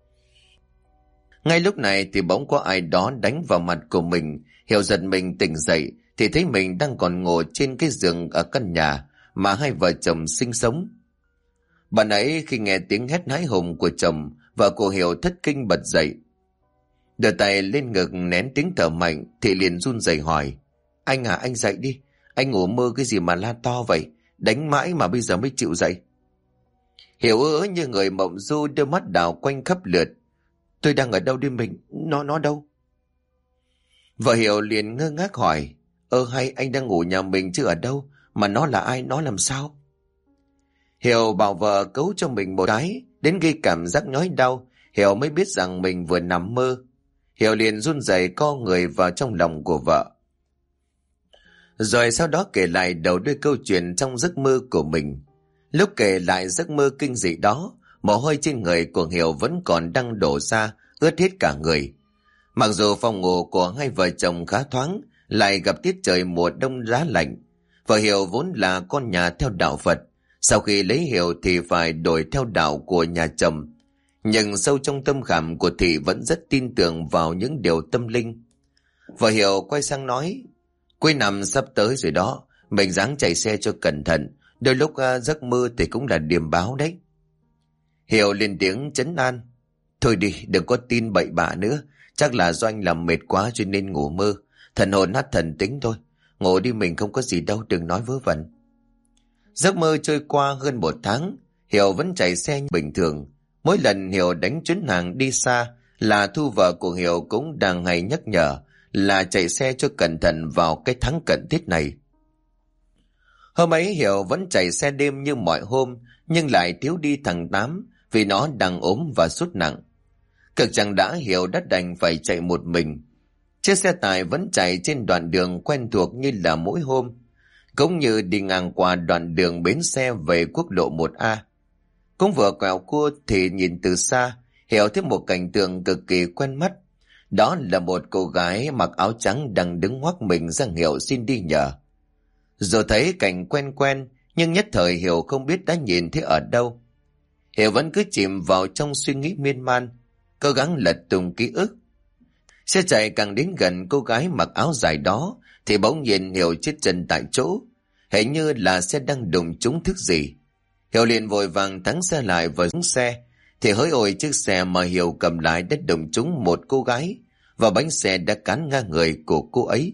Ngay lúc này thì bỗng có ai đó đánh vào mặt của mình. Hiểu giật mình tỉnh dậy thì thấy mình đang còn ngồi trên cái giường ở căn nhà mà hai vợ chồng sinh sống. Bạn ấy khi nghe tiếng hét hãi hùng của chồng, vợ của Hiểu thất kinh bật dậy. Đưa tay lên ngực nén tiếng thở mạnh thì liền run rẩy hỏi. Anh à, anh dậy đi. Anh ngủ mơ cái gì mà la to vậy? Đánh mãi mà bây giờ mới chịu dậy. Hiểu ớ như người mộng du, đôi mắt đảo quanh khắp lượt. Tôi đang ở đâu đi mình? Nó đâu? Vợ Hiểu liền ngơ ngác hỏi. Hay anh đang ngủ nhà mình chứ ở đâu? Mà nó là ai? Nó làm sao? Hiểu bảo vợ cấu cho mình một cái, đến gây cảm giác nhói đau. Hiểu mới biết rằng mình vừa nằm mơ. Hiểu liền run rẩy co người vào trong lòng của vợ. Rồi sau đó kể lại đầu đuôi câu chuyện trong giấc mơ của mình. Lúc kể lại giấc mơ kinh dị đó, mồ hôi trên người của Hiểu vẫn còn đang đổ ra, ướt hết cả người. Mặc dù phòng ngủ của hai vợ chồng khá thoáng, lại gặp tiết trời mùa đông giá lạnh. Vợ Hiểu vốn là con nhà theo đạo Phật, sau khi lấy Hiểu thì phải đổi theo đạo của nhà chồng. Nhưng sâu trong tâm khảm của Thị vẫn rất tin tưởng vào những điều tâm linh. Vợ Hiểu quay sang nói, cuối năm sắp tới rồi đó, mình ráng chạy xe cho cẩn thận, đôi lúc giấc mơ thì cũng là điềm báo đấy. Hiểu lên tiếng trấn an, thôi đi, đừng có tin bậy bạ nữa, chắc là do anh làm mệt quá cho nên ngủ mơ, thần hồn nát thần tính thôi, ngủ đi, mình không có gì đâu, đừng nói vớ vẩn. Giấc mơ trôi qua hơn một tháng, Hiểu vẫn chạy xe như bình thường. Mỗi lần Hiểu đánh chuyến hàng đi xa là Thu vợ của Hiểu cũng đang hay nhắc nhở là chạy xe cho cẩn thận vào cái tháng cận Tết này. Hôm ấy Hiểu vẫn chạy xe đêm như mọi hôm, nhưng lại thiếu đi thằng Tám vì nó đang ốm và sốt nặng. Cực chẳng đã, Hiểu đã đành phải chạy một mình. Chiếc xe tải vẫn chạy trên đoạn đường quen thuộc như là mỗi hôm, cũng như đi ngang qua đoạn đường bến xe về quốc lộ 1A. Cũng vừa quẹo cua thì nhìn từ xa, Hiểu thấy một cảnh tượng cực kỳ quen mắt. Đó là một cô gái mặc áo trắng đang đứng ngoác mình ra hiệu xin đi nhờ. Rồi thấy cảnh quen quen, nhưng nhất thời Hiểu không biết đã nhìn thấy ở đâu. Hiểu vẫn cứ chìm vào trong suy nghĩ miên man, cố gắng lật tung ký ức. Xe chạy càng đến gần cô gái mặc áo dài đó thì bỗng nhiên Hiểu chết chân tại chỗ, hình như là xe đang đụng trúng thứ gì. Hiểu liền vội vàng thắng xe lại và xuống xe, thì hỡi ôi, chiếc xe mà Hiểu cầm lại đã đụng trúng một cô gái và bánh xe đã cán ngang người của cô ấy.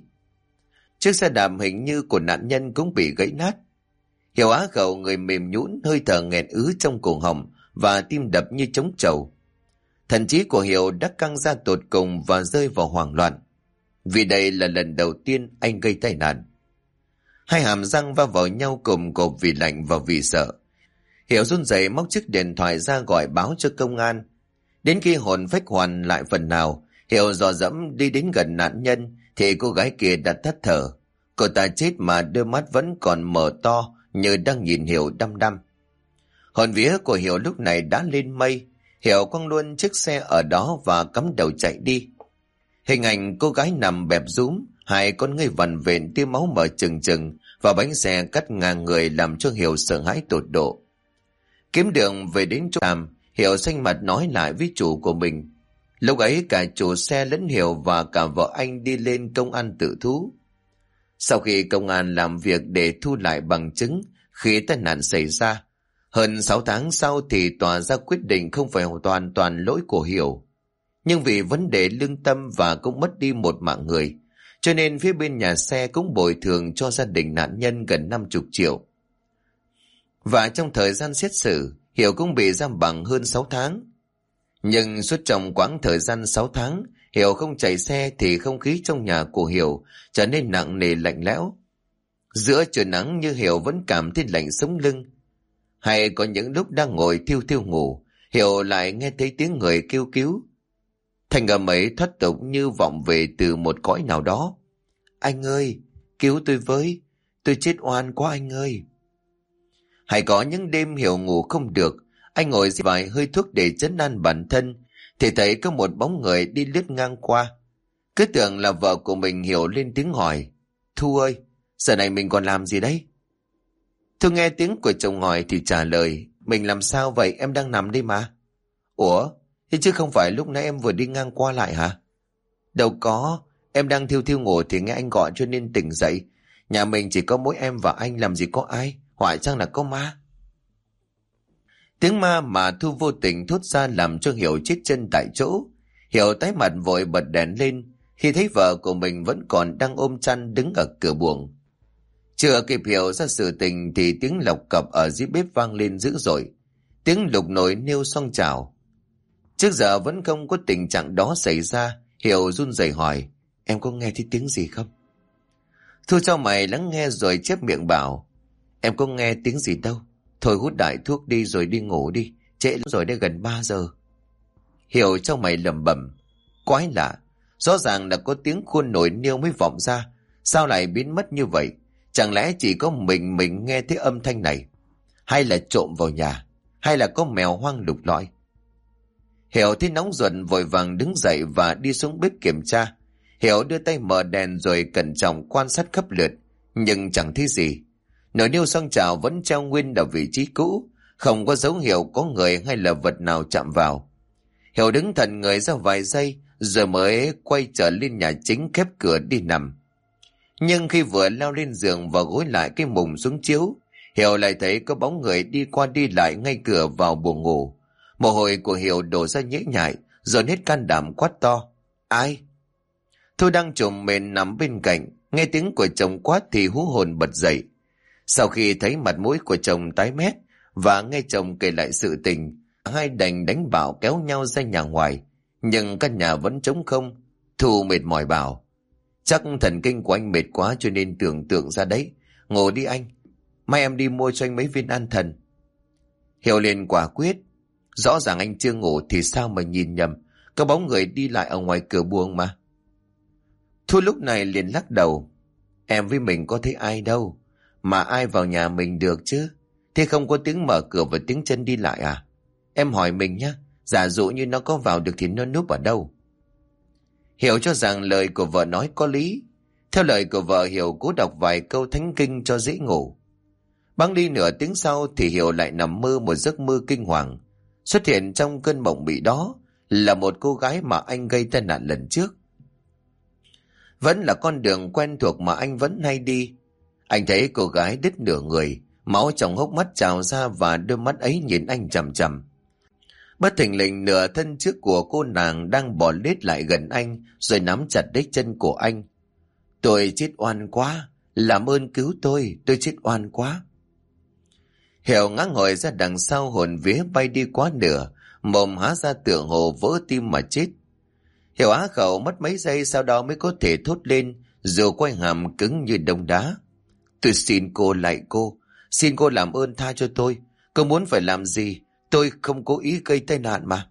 Chiếc xe đạp hình như của nạn nhân cũng bị gãy nát. Hiểu á khẩu, người mềm nhũn, hơi thở nghẹn ứ trong cổ họng và tim đập như trống trầu. Thần trí của Hiểu đã căng ra tột cùng và rơi vào hoảng loạn, vì đây là lần đầu tiên anh gây tai nạn. Hai hàm răng va vào nhau cồm cộp vì lạnh và vì sợ. Hiểu run rẩy móc chiếc điện thoại ra gọi báo cho công an. Đến khi hồn phách hoàn lại phần nào, Hiểu dò dẫm đi đến gần nạn nhân thì cô gái kia đã tắt thở. Cô ta chết mà đôi mắt vẫn còn mở to như đang nhìn Hiểu đăm đăm. Hồn vía của Hiểu lúc này đã lên mây. Hiểu quăng luôn chiếc xe ở đó và cắm đầu chạy đi. Hình ảnh cô gái nằm bẹp rúm, hai con ngươi vằn vện, tia máu mở trừng trừng và bánh xe cắt ngang người làm cho Hiểu sợ hãi tột độ. Kiếm đường về đến chỗ làm, Hiểu xanh mặt nói lại với chủ của mình. Lúc ấy cả chủ xe lẫn Hiểu và cả vợ anh đi lên công an tự thú. Sau khi công an làm việc để thu lại bằng chứng khi tai nạn xảy ra, hơn 6 tháng sau thì tòa ra quyết định không phải hoàn toàn lỗi của Hiểu. Nhưng vì vấn đề lương tâm và cũng mất đi một mạng người, cho nên phía bên nhà xe cũng bồi thường cho gia đình nạn nhân gần 50 triệu. Và trong thời gian xét xử, Hiểu cũng bị giam bằng hơn 6 tháng. Nhưng suốt trong quãng thời gian 6 tháng, Hiểu không chạy xe thì không khí trong nhà của Hiểu trở nên nặng nề lạnh lẽo. Giữa trời nắng như Hiểu vẫn cảm thấy lạnh sống lưng. Hay có những lúc đang ngồi thiêu thiêu ngủ, Hiểu lại nghe thấy tiếng người kêu cứu. Thành âm ấy thoát tục như vọng về từ một cõi nào đó. Anh ơi, cứu tôi với, tôi chết oan quá anh ơi. Hay có những đêm Hiểu ngủ không được, anh ngồi xịt vài hơi thuốc để trấn an bản thân, thì thấy có một bóng người đi lướt ngang qua. Cứ tưởng là vợ của mình, Hiểu lên tiếng hỏi. Thu ơi, giờ này mình còn làm gì đấy? Thu nghe tiếng của chồng hỏi thì trả lời. Mình làm sao vậy, em đang nằm đây mà. Ủa, thế chứ không phải lúc nãy em vừa đi ngang qua lại hả? Đâu có, em đang thiêu thiêu ngủ thì nghe anh gọi cho nên tỉnh dậy. Nhà mình chỉ có mỗi em và anh, làm gì có ai, hỏi chăng là có ma? Tiếng ma mà Thu vô tình thốt ra làm cho Hiểu chết chân tại chỗ. Hiểu tái mặt vội bật đèn lên khi thấy vợ của mình vẫn còn đang ôm chăn đứng ở cửa buồng. Chưa kịp hiểu ra sự tình thì tiếng lộc cọc ở dưới bếp vang lên dữ dội. Tiếng lục nồi niêu xoong chảo. Trước giờ vẫn không có tình trạng đó xảy ra. Hiểu run rẩy hỏi, em có nghe thấy tiếng gì không? Thu cho mày lắng nghe rồi chép miệng bảo, em có nghe tiếng gì đâu. Thôi hút đại thuốc đi rồi đi ngủ đi, trễ lắm rồi, đã gần 3 giờ. Hiểu trong mày lẩm bẩm, quái lạ, rõ ràng là có tiếng khuôn nồi niêu mới vọng ra, sao lại biến mất như vậy? Chẳng lẽ chỉ có mình nghe thấy âm thanh này? Hay là trộm vào nhà? Hay là có mèo hoang lục lọi? Hiểu thấy nóng ruột vội vàng đứng dậy và đi xuống bếp kiểm tra. Hiểu đưa tay mở đèn rồi cẩn trọng quan sát khắp lượt, nhưng chẳng thấy gì. Nồi niêu xoong chảo vẫn treo nguyên ở vị trí cũ, không có dấu hiệu có người hay là vật nào chạm vào. Hiểu đứng thẫn người ra vài giây rồi mới quay trở lên nhà chính, khép cửa đi nằm. Nhưng khi vừa leo lên giường và gối lại cái mùng xuống chiếu, Hiểu lại thấy có bóng người đi qua đi lại ngay cửa vào buồng ngủ. Mồ hôi của Hiểu đổ ra nhễ nhại, dồn hết can đảm quát to. Ai? Thu đang trùm mền nằm bên cạnh, nghe tiếng của chồng quát thì hú hồn bật dậy. Sau khi thấy mặt mũi của chồng tái mét và nghe chồng kể lại sự tình. Hai đành đánh bảo kéo nhau ra nhà ngoài, nhưng căn nhà vẫn trống không. Thu mệt mỏi bảo: chắc thần kinh của anh mệt quá cho nên tưởng tượng ra đấy. Ngủ đi anh, mai em đi mua cho anh mấy viên an thần. Hiểu liền quả quyết: rõ ràng anh chưa ngủ thì sao mà nhìn nhầm, có bóng người đi lại ở ngoài cửa buồng mà. Thu lúc này liền lắc đầu: em với mình có thấy ai đâu, mà ai vào nhà mình được chứ. Thế không có tiếng mở cửa và tiếng chân đi lại à? Em hỏi mình nhé, giả dụ như nó có vào được thì nó núp ở đâu? Hiểu cho rằng lời của vợ nói có lý. Theo lời của vợ, Hiểu cố đọc vài câu thánh kinh cho dễ ngủ. Bẵng đi nửa tiếng sau thì Hiểu lại nằm mơ một giấc mơ kinh hoàng. Xuất hiện trong cơn mộng bị đó là một cô gái mà anh gây tai nạn lần trước. Vẫn là con đường quen thuộc mà anh vẫn hay đi. Anh thấy cô gái đứt nửa người, máu trong hốc mắt trào ra và đôi mắt ấy nhìn anh chằm chằm. Bất thình lình nửa thân trước của cô nàng đang bò lết lại gần anh rồi nắm chặt lấy chân của anh. Tôi chết oan quá, làm ơn cứu tôi chết oan quá. Hiểu ngã ngồi ra đằng sau, hồn vía bay đi quá nửa, mồm há ra tựa hồ vỡ tim mà chết. Hiểu á khẩu mất mấy giây sau đó mới có thể thốt lên, dù quay hàm cứng như đông đá: tôi xin cô, lạy cô, xin cô làm ơn tha cho tôi. Cô muốn phải làm gì? Tôi không cố ý gây tai nạn mà.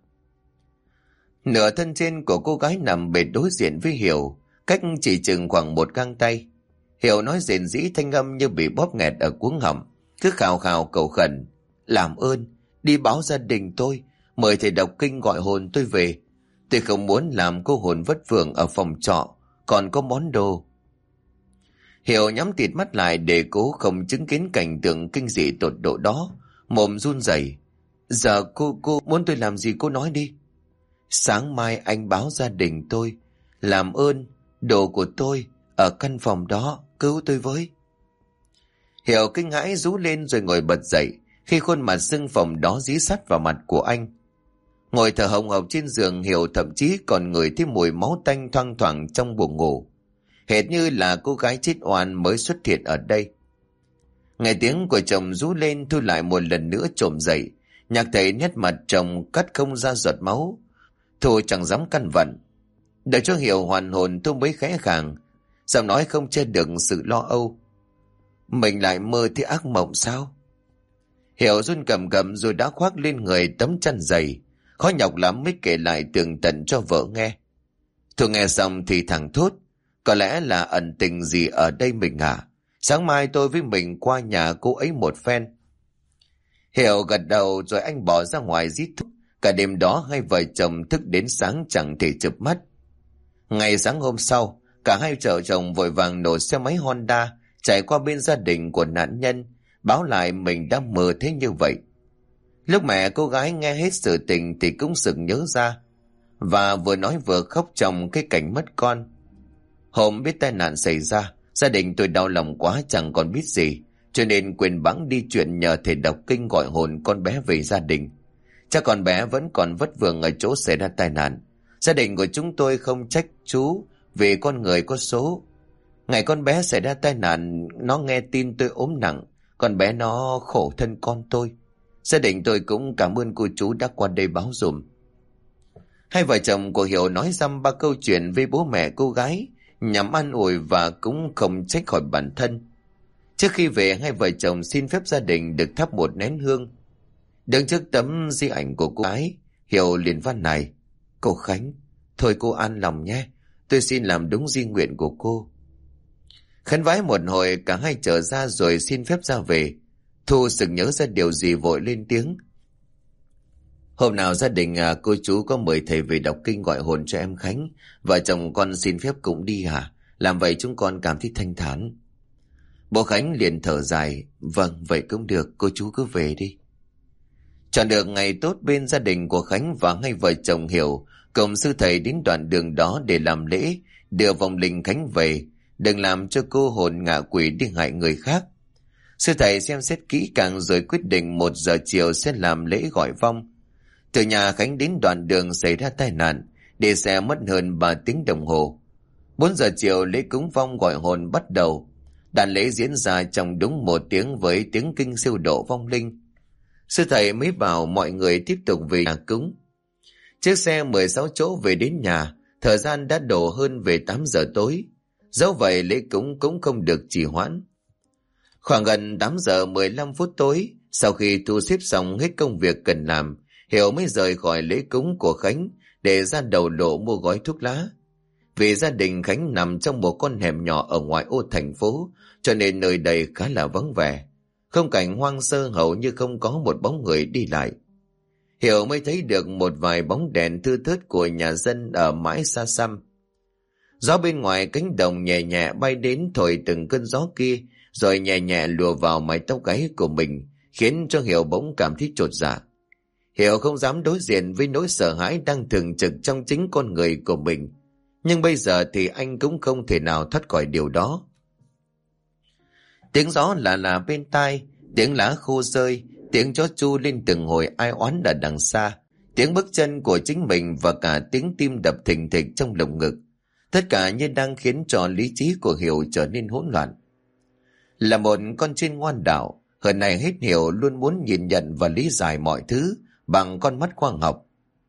Nửa thân trên của cô gái nằm bệt đối diện với Hiểu, cách chỉ chừng khoảng một găng tay. Hiểu nói rền rĩ, thanh âm như bị bóp nghẹt ở cuống họng, cứ khào khào cầu khẩn: làm ơn, đi báo gia đình tôi, mời thầy đọc kinh gọi hồn tôi về. Tôi không muốn làm cô hồn vất vưởng ở phòng trọ, còn có món đồ. Hiểu nhắm tịt mắt lại để cố không chứng kiến cảnh tượng kinh dị tột độ đó, mồm run rẩy. Giờ cô muốn tôi làm gì cô nói đi. Sáng mai anh báo gia đình tôi, làm ơn, đồ của tôi ở căn phòng đó, cứu tôi với. Hiểu kinh hãi rú lên rồi ngồi bật dậy, khi khuôn mặt sưng phồng đó dí sát vào mặt của anh. Ngồi thở hồng hộc trên giường, Hiểu thậm chí còn ngửi thấy mùi máu tanh thoang thoảng trong buồng ngủ, hệt như là cô gái chết oan mới xuất hiện ở đây. Nghe tiếng của chồng rú lên, Thu lại một lần nữa trồm dậy, nhạc thấy nét mặt chồng cắt không ra giọt máu. Thu chẳng dám căn vặn. Đợi cho Hiểu hoàn hồn, Thu mới khẽ khàng, giọng nói không che được sự lo âu: mình lại mơ thấy ác mộng sao? Hiểu run cầm cập rồi đã khoác lên người tấm chăn dày, khó nhọc lắm mới kể lại tường tận cho vợ nghe. Thu nghe xong thì thẳng thốt: có lẽ là ẩn tình gì ở đây mình à? Sáng mai tôi với mình qua nhà cô ấy một phen. Hiểu gật đầu rồi anh bỏ ra ngoài rít thuốc. Cả đêm đó hai vợ chồng thức đến sáng chẳng thể chợp mắt. Ngày sáng hôm sau, cả hai vợ chồng vội vàng nổ xe máy Honda chạy qua bên gia đình của nạn nhân, báo lại mình đã mơ thế như vậy. Lúc mẹ cô gái nghe hết sự tình thì cũng sực nhớ ra, và vừa nói vừa khóc trong cái cảnh mất con. Hôm biết tai nạn xảy ra, gia đình tôi đau lòng quá chẳng còn biết gì, cho nên quên bẵng đi chuyện nhờ thầy đọc kinh gọi hồn con bé về gia đình. Chắc con bé vẫn còn vất vưởng ở chỗ xảy ra tai nạn. Gia đình của chúng tôi không trách chú vì con người có số. Ngày con bé xảy ra tai nạn, nó nghe tin tôi ốm nặng, con bé nó khổ thân con tôi. Gia đình tôi cũng cảm ơn cô chú đã qua đây báo dùm. Hai vợ chồng của Hiểu nói dăm ba câu chuyện với bố mẹ cô gái, nhằm an ủi và cũng không trách khỏi bản thân. Trước khi về, hai vợ chồng xin phép gia đình được thắp một nén hương. Đứng trước tấm di ảnh của cô gái, Hiểu liền van nài: cô Khánh, thôi cô an lòng nhé, tôi xin làm đúng di nguyện của cô. Khấn vái một hồi, cả hai trở ra rồi xin phép ra về. Thu sực nhớ ra điều gì vội lên tiếng: hôm nào gia đình cô chú có mời thầy về đọc kinh gọi hồn cho em Khánh, vợ chồng con xin phép cũng đi hả? Làm vậy chúng con cảm thấy thanh thản. Bố Khánh liền thở dài: vâng, vậy cũng được, cô chú cứ về đi. Chọn được ngày tốt bên gia đình của Khánh và hai vợ chồng Hiểu cùng sư thầy đến đoạn đường đó để làm lễ, đưa vong linh Khánh về, đừng làm cho cô hồn ngạ quỷ đi hại người khác. Sư thầy xem xét kỹ càng rồi quyết định 1 giờ chiều sẽ làm lễ gọi vong. Từ nhà Khánh đến đoạn đường xảy ra tai nạn, đi xe mất hơn 3 tiếng đồng hồ. 4 giờ chiều lễ cúng vong gọi hồn bắt đầu. Đàn lễ diễn ra trong đúng 1 tiếng với tiếng kinh siêu độ vong linh. Sư thầy mới bảo mọi người tiếp tục về nhà cúng. Chiếc xe 16 chỗ về đến nhà, thời gian đã đổ hơn về 8 giờ tối. Dẫu vậy lễ cúng cũng không được trì hoãn. Khoảng gần 8 giờ 15 phút tối, sau khi thu xếp xong hết công việc cần làm, Hiểu mới rời khỏi lễ cúng của Khánh để ra đầu lộ mua gói thuốc lá. Vì gia đình Khánh nằm trong một con hẻm nhỏ ở ngoại ô thành phố, cho nên nơi đây khá là vắng vẻ. Không cảnh hoang sơ, hầu như không có một bóng người đi lại. Hiểu mới thấy được một vài bóng đèn thưa thớt của nhà dân ở mãi xa xăm. Gió bên ngoài cánh đồng nhẹ nhẹ bay đến thổi từng cơn gió kia, rồi nhẹ nhẹ lùa vào mái tóc gáy của mình, khiến cho Hiểu bỗng cảm thấy chột dạ. Hiểu không dám đối diện với nỗi sợ hãi đang thường trực trong chính con người của mình. Nhưng bây giờ thì anh cũng không thể nào thoát khỏi điều đó. Tiếng gió là bên tai, tiếng lá khô rơi, tiếng chó chu lên từng hồi ai oán ở đằng xa, tiếng bước chân của chính mình và cả tiếng tim đập thình thịch trong lồng ngực. Tất cả như đang khiến cho lý trí của Hiểu trở nên hỗn loạn. Là một con chim ngoan đạo, hơn này hết Hiểu luôn muốn nhìn nhận và lý giải mọi thứ bằng con mắt khoa học.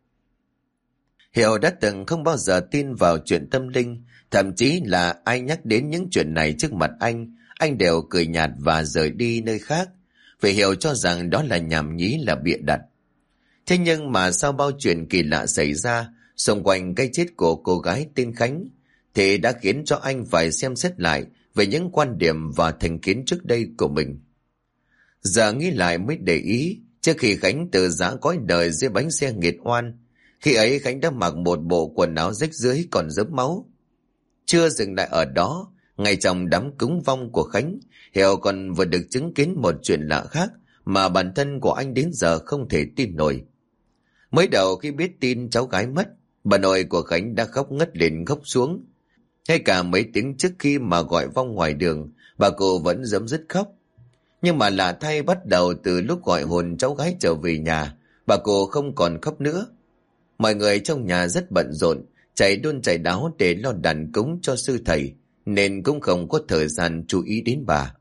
Hiểu đã từng không bao giờ tin vào chuyện tâm linh, thậm chí là ai nhắc đến những chuyện này trước mặt anh đều cười nhạt và rời đi nơi khác, vì Hiểu cho rằng đó là nhảm nhí, là bịa đặt. Thế nhưng mà sau bao chuyện kỳ lạ xảy ra xung quanh cái chết của cô gái tên Khánh, thì đã khiến cho anh phải xem xét lại về những quan điểm và thành kiến trước đây của mình. Giờ nghĩ lại mới để ý, trước khi Khánh từ giã cõi đời dưới bánh xe nghiệt oan, khi ấy Khánh đã mặc một bộ quần áo rách rưới còn rớm máu. Chưa dừng lại ở đó, ngay trong đám cúng vong của Khánh, Hiểu còn vừa được chứng kiến một chuyện lạ khác mà bản thân của anh đến giờ không thể tin nổi. Mới đầu khi biết tin cháu gái mất, bà nội của Khánh đã khóc ngất lên khóc xuống. Ngay cả mấy tiếng trước khi mà gọi vong ngoài đường, bà cô vẫn rấm rứt khóc. Nhưng mà lạ thay, bắt đầu từ lúc gọi hồn cháu gái trở về nhà, bà cô không còn khóc nữa. Mọi người trong nhà rất bận rộn, chạy đôn chạy đáo để lo đàn cúng cho sư thầy, nên cũng không có thời gian chú ý đến bà.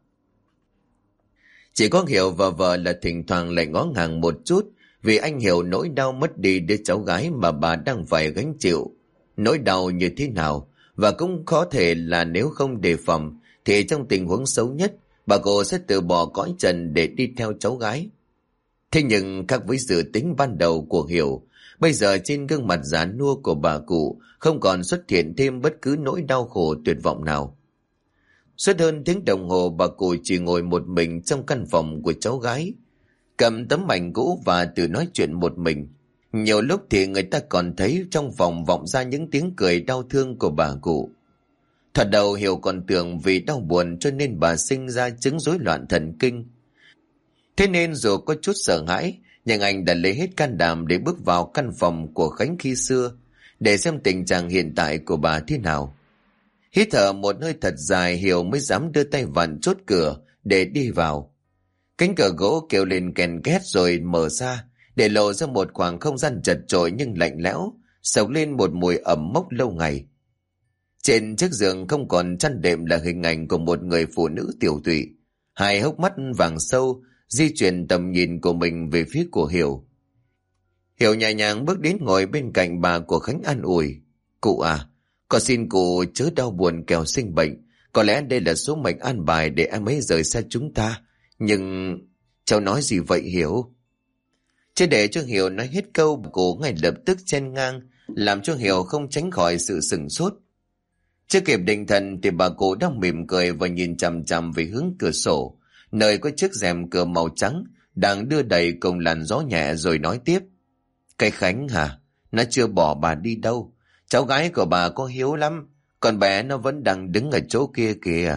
Chỉ có Hiểu và vợ là thỉnh thoảng lại ngó ngàng một chút, vì anh hiểu nỗi đau mất đi đứa cháu gái mà bà đang phải gánh chịu. Nỗi đau như thế nào, và cũng có thể là nếu không đề phòng, thì trong tình huống xấu nhất, bà cô sẽ từ bỏ cõi trần để đi theo cháu gái. Thế nhưng khác với dự tính ban đầu của Hiểu, bây giờ trên gương mặt già nua của bà cụ không còn xuất hiện thêm bất cứ nỗi đau khổ tuyệt vọng nào. Suốt hơn tiếng đồng hồ, bà cụ chỉ ngồi một mình trong căn phòng của cháu gái, cầm tấm ảnh cũ và tự nói chuyện một mình. Nhiều lúc thì người ta còn thấy trong phòng vọng ra những tiếng cười đau thương của bà cụ. Thoạt đầu Hiểu còn tưởng vì đau buồn cho nên bà sinh ra chứng rối loạn thần kinh. Thế nên dù có chút sợ hãi, nhưng anh đã lấy hết can đảm để bước vào căn phòng của Khánh khi xưa, để xem tình trạng hiện tại của bà thế nào. Hít thở một hơi thật dài, Hiểu mới dám đưa tay vặn chốt cửa để đi vào. Cánh cửa gỗ kêu lên kèn két rồi mở ra, để lộ ra một khoảng không gian chật chội nhưng lạnh lẽo, sộc lên một mùi ẩm mốc lâu ngày. Trên chiếc giường không còn chăn đệm là hình ảnh của một người phụ nữ tiểu tụy, hai hốc mắt vàng sâu di chuyển tầm nhìn của mình về phía của Hiểu. Hiểu nhẹ nhàng bước đến ngồi bên cạnh bà của Khánh an ủi. Cụ à, con xin cụ chớ đau buồn kẻo sinh bệnh. Có lẽ đây là số mệnh an bài để em ấy rời xa chúng ta. Nhưng cháu nói gì vậy Hiểu? Chứ để cho Hiểu nói hết câu, cụ ngay lập tức chen ngang, làm cho Hiểu không tránh khỏi sự sửng sốt. Chưa kịp định thần thì bà cụ đang mỉm cười và nhìn chằm chằm về hướng cửa sổ, nơi có chiếc rèm cửa màu trắng đang đưa đẩy cùng làn gió nhẹ, rồi nói tiếp. Cái Khánh hả? Nó chưa bỏ bà đi đâu. Cháu gái của bà có hiếu lắm, còn bé nó vẫn đang đứng ở chỗ kia kìa.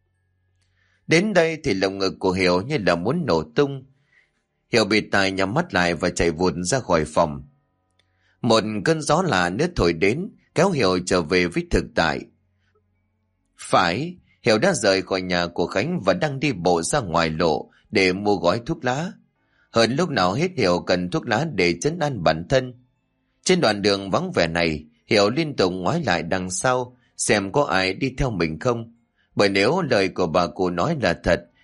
Đến đây thì lồng ngực của Hiểu như là muốn nổ tung. Hiểu bịt tai nhắm mắt lại và chạy vụt ra khỏi phòng. Một cơn gió lạ nữa thổi đến, kéo Hiểu trở về với thực tại. Phải, Hiểu đã rời khỏi nhà của Khánh và đang đi bộ ra ngoài lộ để mua gói thuốc lá. Hơn lúc nào hết Hiểu cần thuốc lá để trấn an bản thân. Trên đoạn đường vắng vẻ này, Hiểu liên tục ngoái lại đằng sau xem có ai đi theo mình không. Bởi nếu lời của bà cụ nói là thật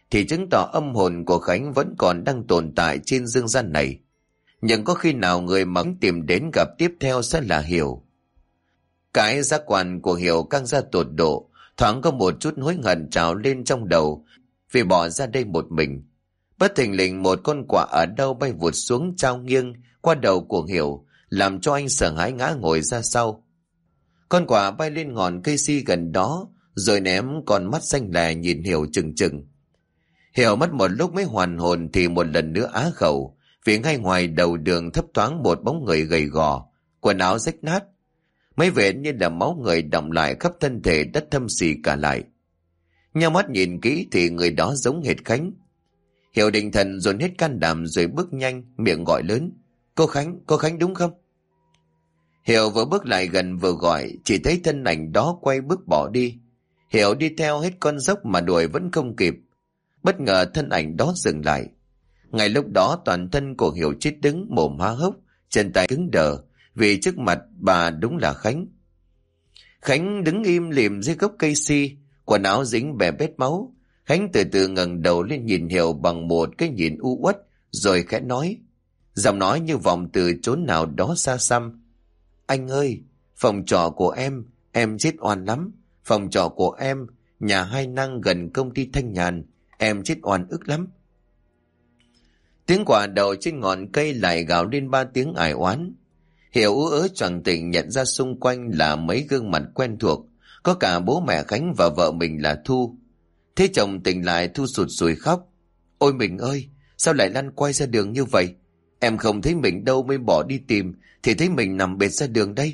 thì chứng tỏ âm hồn của Khánh vẫn còn đang tồn tại trên dương gian này. Nhưng có khi nào người mà tìm đến gặp tiếp theo sẽ là Hiểu. Cái giác quan của Hiểu căng ra tột độ, thoáng có một chút hối hận trào lên trong đầu vì bỏ ra đây một mình. Bất thình lình một con quạ ở đâu bay vụt xuống trao nghiêng qua đầu của Hiểu, làm cho anh sợ hãi ngã ngồi ra sau. Con quạ bay lên ngọn cây si gần đó, rồi ném con mắt xanh lè nhìn Hiểu chừng chừng. Hiểu mất một lúc mới hoàn hồn thì một lần nữa á khẩu, vì ngay ngoài đầu đường thấp thoáng một bóng người gầy gò, quần áo rách nát. Mấy vệt như là máu người đọng lại khắp thân thể đất thâm xì cả lại. Nhắm mắt nhìn kỹ thì người đó giống hệt Khánh. Hiểu định thần dồn hết can đảm rồi bước nhanh, miệng gọi lớn: cô Khánh đúng không? Hiểu vừa bước lại gần vừa gọi, chỉ thấy thân ảnh đó quay bước bỏ đi. Hiểu đi theo hết con dốc mà đuổi vẫn không kịp. Bất ngờ thân ảnh đó dừng lại. Ngay lúc đó toàn thân của Hiểu chết đứng, mồm há hốc, chân tay cứng đờ, vì trước mặt bà đúng là Khánh. Khánh đứng im lìm dưới gốc cây si, quần áo dính bè bết máu. Khánh từ từ ngẩng đầu lên nhìn Hiểu bằng một cái nhìn u uất, rồi khẽ nói, giọng nói như vọng từ chốn nào đó xa xăm: anh ơi, phòng trọ của em chết oan lắm. Phòng trọ của em, nhà hai năng gần công ty Thanh Nhàn, em chết oan ức lắm. Tiếng quả đầu trên ngọn cây lại gào lên 3 tiếng ải oán. Hiểu ú ớ choàng tỉnh nhận ra xung quanh là mấy gương mặt quen thuộc, có cả bố mẹ Khánh và vợ mình là Thu. Thế chồng tỉnh lại, Thu sụt sùi khóc: ôi mình ơi, sao lại lăn quay ra đường như vậy? Em không thấy mình đâu mới bỏ đi tìm, thì thấy mình nằm bệt ra đường đây.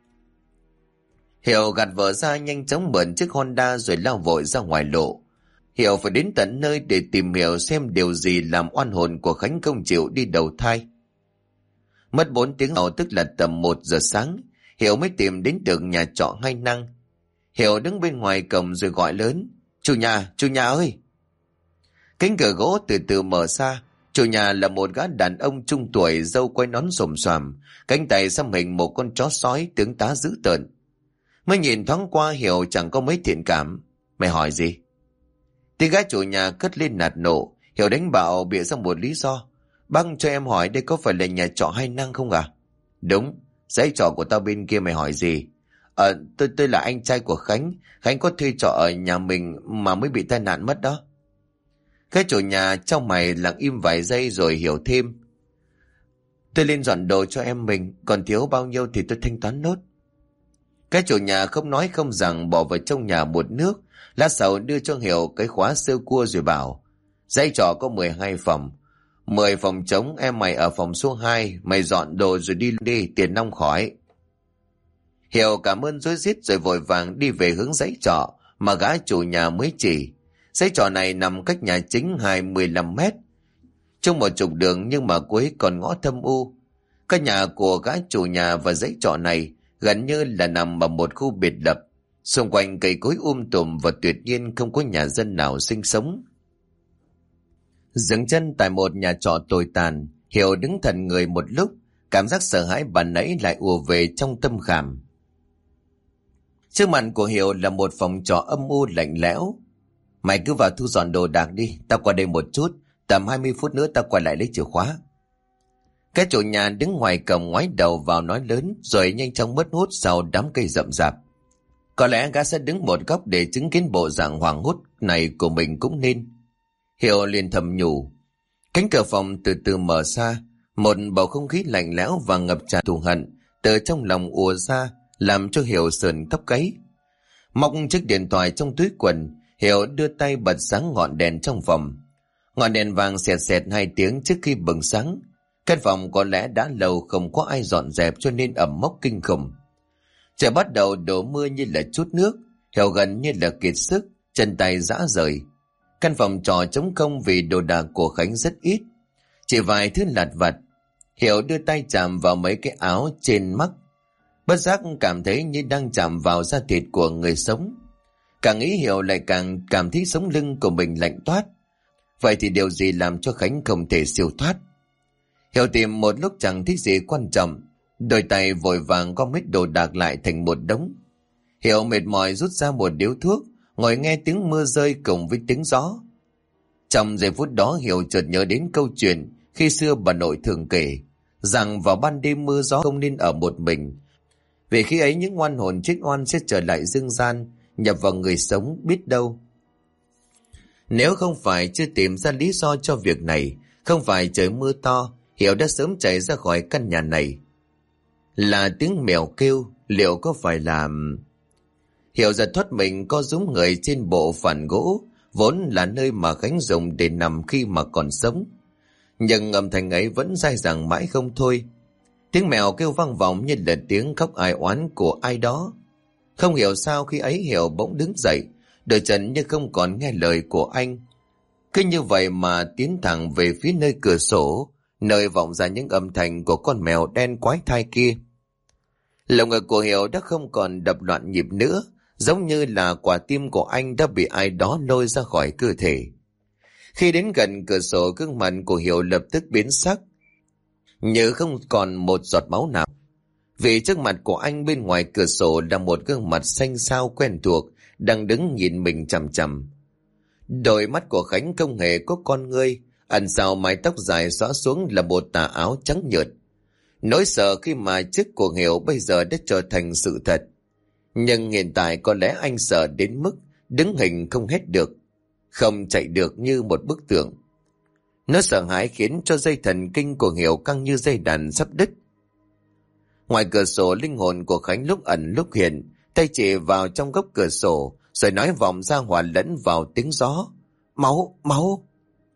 Hiểu gạt vợ ra nhanh chóng mượn chiếc Honda rồi lao vội ra ngoài lộ. Hiểu phải đến tận nơi để tìm hiểu xem điều gì làm oan hồn của Khánh không chịu đi đầu thai. Mất 4 tiếng sau, tức là tầm 1 giờ sáng, Hiểu mới tìm đến được nhà trọ hai năng. Hiểu đứng bên ngoài cổng rồi gọi lớn: chủ nhà ơi! Cánh cửa gỗ từ từ mở ra. Chủ nhà là một gã đàn ông trung tuổi, râu quai nón xồm xoàm, cánh tay xăm hình một con chó sói tướng tá dữ tợn. Mới nhìn thoáng qua Hiểu chẳng có mấy thiện cảm. Mày hỏi gì? Tiếng gái chủ nhà cất lên nạt nộ. Hiểu đánh bạo bịa ra một lý do: bác cho em hỏi đây có phải là nhà trọ hai năng không à? Đúng, dãy trọ của tao bên kia, mày hỏi gì? Tôi là anh trai của Khánh. Khánh có thuê trọ ở nhà mình mà mới bị tai nạn mất đó. Cái chủ nhà trong mày lặng im vài giây rồi hiểu thêm: tôi lên dọn đồ cho em mình, còn thiếu bao nhiêu thì tôi thanh toán nốt. Cái chủ nhà không nói không rằng bỏ vào trong nhà một nước. Lát sau đưa cho Hiểu cái khóa sơ cua rồi bảo: dãy trọ có 12 phòng, 10 phòng trống, em mày ở phòng số 2, mày dọn đồ rồi đi, tiền nong khỏi. Hiểu cảm ơn rối rít rồi vội vàng đi về hướng dãy trọ mà gã chủ nhà mới chỉ. Dãy trọ này nằm cách nhà chính 15 mét, trong một trục đường nhưng mà cuối còn ngõ thâm u. Căn nhà của gã chủ nhà và dãy trọ này gần như là nằm ở một khu biệt lập, xung quanh cây cối tùm và tuyệt nhiên không có nhà dân nào sinh sống. Dừng chân tại một nhà trọ tồi tàn, Hiểu đứng thần người một lúc, cảm giác sợ hãi ban nãy lại ùa về trong tâm khảm. Trước mặt của Hiểu là một phòng trọ âm u lạnh lẽo. Mày cứ vào thu dọn đồ đạc đi, tao qua đây một chút, tầm 20 phút nữa tao quay lại lấy chìa khóa. Cái chủ nhà đứng ngoài cổng ngoái đầu vào nói lớn rồi nhanh chóng mất hút sau đám cây rậm rạp. Có lẽ gã sẽ đứng một góc để chứng kiến bộ dạng hoảng hốt này của mình cũng nên. Hiểu liền thầm nhủ. Cánh cửa phòng từ từ mở ra, một bầu không khí lạnh lẽo và ngập tràn thù hận từ trong lòng ùa ra, làm cho Hiểu sờn tóc gáy. Móc chiếc điện thoại trong túi quần, Hiểu đưa tay bật sáng ngọn đèn trong phòng. Ngọn đèn vàng xẹt xẹt 2 tiếng trước khi bừng sáng. Căn phòng có lẽ đã lâu không có ai dọn dẹp cho nên ẩm mốc kinh khủng. Trời bắt đầu đổ mưa như là chút nước, Hiểu gần như là kiệt sức, chân tay rã rời. Căn phòng trọ trống không vì đồ đạc của Khánh rất ít, chỉ vài thứ lặt vặt. Hiểu đưa tay chạm vào mấy cái áo trên mắt, bất giác cảm thấy như đang chạm vào da thịt của người sống. Càng nghĩ Hiểu lại càng cảm thấy sống lưng của mình lạnh toát. Vậy thì điều gì làm cho Khánh không thể siêu thoát? Hiểu tìm một lúc chẳng thấy gì quan trọng, đôi tay vội vàng gom hết đồ đạc lại thành một đống. Hiểu mệt mỏi rút ra một điếu thuốc, ngồi nghe tiếng mưa rơi cùng với tiếng gió. Trong giây phút đó Hiểu chợt nhớ đến câu chuyện khi xưa bà nội thường kể rằng vào ban đêm mưa gió không nên ở một mình, vì khi ấy những oan hồn chết oan sẽ trở lại dương gian, nhập vào người sống. Biết đâu nếu không phải chưa tìm ra lý do cho việc này, không phải trời mưa to, Hiểu đã sớm chạy ra khỏi căn nhà này. Là tiếng mèo kêu, liệu có phải là... Hiểu giật thoát mình co rúm người trên bộ phản gỗ, vốn là nơi mà Khánh dùng để nằm khi mà còn sống. Nhưng âm thanh ấy vẫn dai dẳng mãi không thôi. Tiếng mèo kêu vang vọng như là tiếng khóc ai oán của ai đó. Không hiểu sao khi ấy Hiểu bỗng đứng dậy, đôi chân như không còn nghe lời của anh. Cứ như vậy mà tiến thẳng về phía nơi cửa sổ, nơi vọng ra những âm thanh của con mèo đen quái thai kia. Lòng ngực của Hiểu đã không còn đập loạn nhịp nữa, giống như là quả tim của anh đã bị ai đó lôi ra khỏi cơ thể. Khi đến gần cửa sổ, gương mặt của Hiểu lập tức biến sắc, như không còn một giọt máu nào. Vì trước mặt của anh bên ngoài cửa sổ là một gương mặt xanh xao quen thuộc, đang đứng nhìn mình chằm chằm. Đôi mắt của Khánh không hề có con ngươi, ẩn sau mái tóc dài xõa xuống là một tà áo trắng nhợt. Nỗi sợ khi mà trước của Hiểu bây giờ đã trở thành sự thật. Nhưng hiện tại có lẽ anh sợ đến mức đứng hình không hét được, không chạy được như một bức tượng. Nó sợ hãi khiến cho dây thần kinh của Hiểu căng như dây đàn sắp đứt. Ngoài cửa sổ, linh hồn của Khánh lúc ẩn lúc hiện, tay chỉ vào trong góc cửa sổ, rồi nói vọng ra hòa lẫn vào tiếng gió. Máu, máu.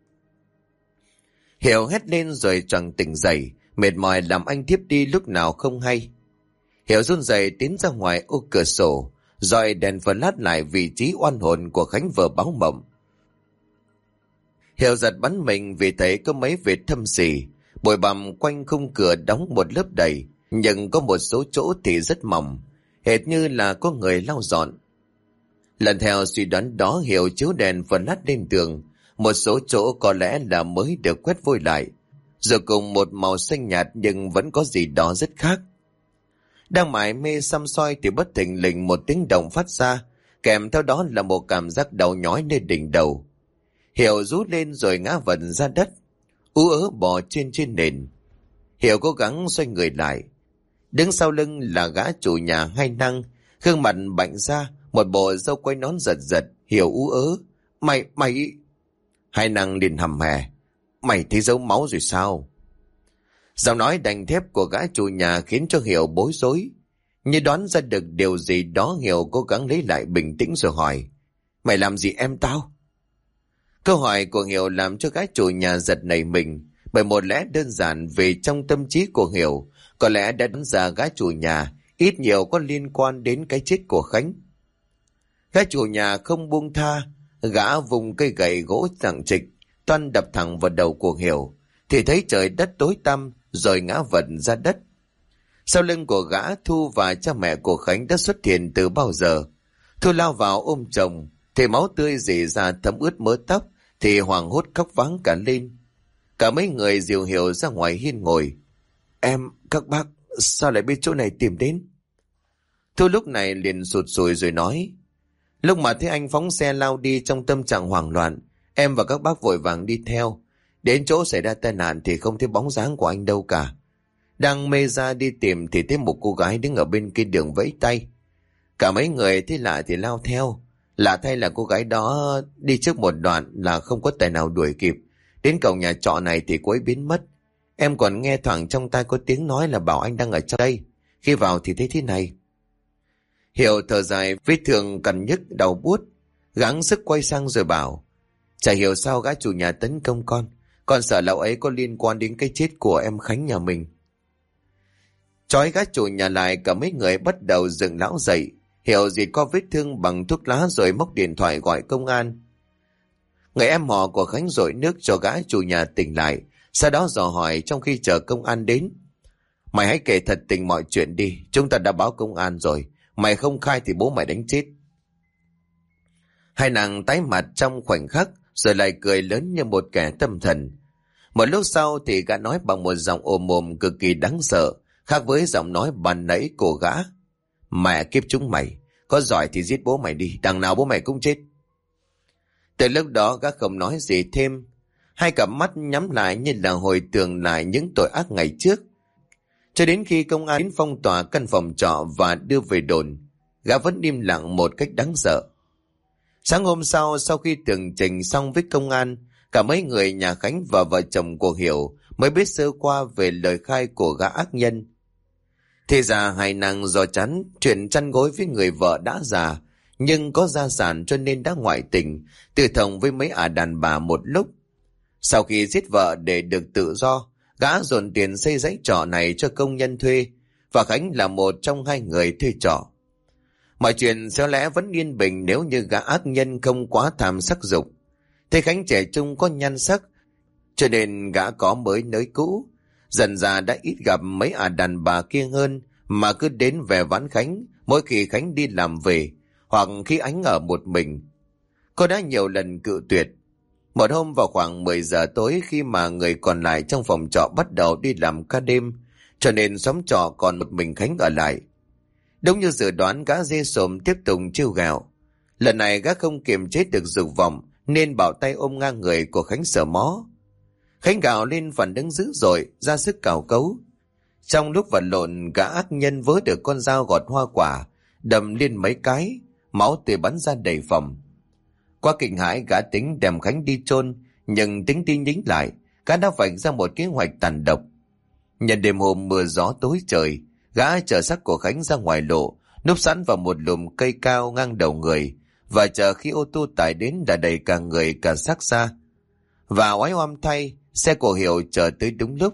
Hiểu hét lên rồi choàng tỉnh dậy, mệt mỏi làm anh thiếp đi lúc nào không hay. Hiểu run rẩy tiến ra ngoài ô cửa sổ, rồi đèn flash lại vị trí oan hồn của Khánh vừa báo mộng. Hiểu giật bắn mình vì thấy có mấy vệt thâm sỉ, bụi bặm quanh khung cửa đóng một lớp đầy, nhưng có một số chỗ thì rất mỏng, hệt như là có người lau dọn. Lần theo suy đoán đó, Hiểu chiếu đèn flash lên tường, một số chỗ có lẽ là mới được quét vôi lại, rồi cùng một màu xanh nhạt nhưng vẫn có gì đó rất khác. Đang mải mê xăm soi thì bất thình lình một tiếng động phát ra, kèm theo đó là một cảm giác đau nhói nơi đỉnh đầu. Hiểu rú lên rồi ngã vật ra đất, ú ớ bò trên nền. Hiểu cố gắng xoay người lại. Đứng sau lưng là gã chủ nhà Hai Năng, gương mặt bạnh ra, một bộ râu quay nón giật giật. Hiểu ú ớ. Mày... Hai Năng liền hầm hè. Mày thấy dấu máu rồi sao? Giọng nói đành thép của gã chủ nhà khiến cho Hiểu bối rối. Như đoán ra được điều gì đó, Hiểu cố gắng lấy lại bình tĩnh rồi hỏi. Mày làm gì em tao? Câu hỏi của Hiểu làm cho gã chủ nhà giật nảy mình, bởi một lẽ đơn giản vì trong tâm trí của Hiểu có lẽ đã đoán ra gã chủ nhà ít nhiều có liên quan đến cái chết của Khánh. Gã chủ nhà không buông tha, gã vùng cây gậy gỗ nặng trịch toan đập thẳng vào đầu của Hiểu, thì thấy trời đất tối tăm rồi ngã vật ra đất. Sau lưng của gã, Thu và cha mẹ của Khánh đã xuất hiện từ bao giờ. Thu lao vào ôm chồng, thì máu tươi rỉ ra thấm ướt mớ tóc, thì hoảng hốt khóc váng cả lên. Cả mấy người dìu Hiểu ra ngoài hiên ngồi. Em, các bác, sao lại biết chỗ này tìm đến? Thu lúc này liền sụt sùi rồi nói. Lúc mà thấy anh phóng xe lao đi trong tâm trạng hoảng loạn, em và các bác vội vàng đi theo. Đến chỗ xảy ra tai nạn thì không thấy bóng dáng của anh đâu cả. Đang mê ra đi tìm thì thấy một cô gái đứng ở bên kia đường vẫy tay. Cả mấy người thấy lạ thì lao theo. Lạ thay là cô gái đó đi trước một đoạn là không có tài nào đuổi kịp. Đến cổng nhà trọ này thì cô ấy biến mất. Em còn nghe thoảng trong tai có tiếng nói là bảo anh đang ở trong đây. Khi vào thì thấy thế này. Hiểu thở dài, vết thương cằn nhức đau buốt, gắng sức quay sang rồi bảo. Chả hiểu sao gã chủ nhà tấn công con sợ lão ấy có liên quan đến cái chết của em Khánh nhà mình. Trói gã chủ nhà lại, cả mấy người bắt đầu dựng lão dậy. Hiểu dịt qua vết thương bằng thuốc lá rồi móc điện thoại gọi công an. Người em họ của Khánh dội nước cho gã chủ nhà tỉnh lại, sau đó dò hỏi trong khi chờ công an đến. Mày hãy kể thật tình mọi chuyện đi, chúng ta đã báo công an rồi, mày không khai thì bố mày đánh chết. Hai nàng tái mặt trong khoảnh khắc, rồi lại cười lớn như một kẻ tâm thần. Một lúc sau thì gã nói bằng một giọng ồm ồm cực kỳ đáng sợ, khác với giọng nói ban nãy của gã. Mẹ kiếp chúng mày, có giỏi thì giết bố mày đi, đằng nào bố mày cũng chết. Từ lúc đó gã không nói gì thêm. Hai cặp mắt nhắm lại như là hồi tưởng lại những tội ác ngày trước. Cho đến khi công an đến phong tỏa căn phòng trọ và đưa về đồn, gã vẫn im lặng một cách đáng sợ. Sáng hôm sau khi tường trình xong với công an, cả mấy người nhà Khánh và vợ chồng của Hiểu mới biết sơ qua về lời khai của gã ác nhân. Thì ra hai nàng do chán chuyện chăn gối với người vợ đã già, nhưng có gia sản cho nên đã ngoại tình, từ thồng với mấy đàn bà một lúc. Sau khi giết vợ để được tự do, gã dồn tiền xây dãy trọ này cho công nhân thuê, và Khánh là một trong hai người thuê trọ. Mọi chuyện xéo lẽ vẫn yên bình nếu như gã ác nhân không quá tham sắc dục. Thế Khánh trẻ trung có nhan sắc, cho nên gã có mới nới cũ. Dần ra đã ít gặp mấy đàn bà kia hơn, mà cứ đến về vãn Khánh mỗi khi Khánh đi làm về, hoặc khi Ánh ở một mình. Cô đã nhiều lần cự tuyệt. Một hôm vào khoảng 10 giờ tối, khi mà người còn lại trong phòng trọ bắt đầu đi làm ca đêm, cho nên xóm trọ còn một mình Khánh ở lại. Đúng như dự đoán, gã dê sồm tiếp tục trêu ghẹo. Lần này gã không kiềm chế được dục vọng nên bảo tay ôm ngang người của Khánh sờ mó. Khánh gào lên phản ứng dữ dội, ra sức cào cấu. Trong lúc vật lộn, gã ác nhân vớ được con dao gọt hoa quả, đâm lên mấy cái, máu tươi bắn ra đầy phòng. Qua kinh hãi, gã tính đem Khánh đi chôn, nhưng tính đi nhính lại, gã đã vạch ra một kế hoạch tàn độc. Nhân đêm hôm mưa gió tối trời, gã chở xác của Khánh ra ngoài lộ, núp sẵn vào một lùm cây cao ngang đầu người, và chờ khi ô tô tải đến đã đẩy cả người cả xác ra. Và oái oăm thay, xe của Hiểu chờ tới đúng lúc.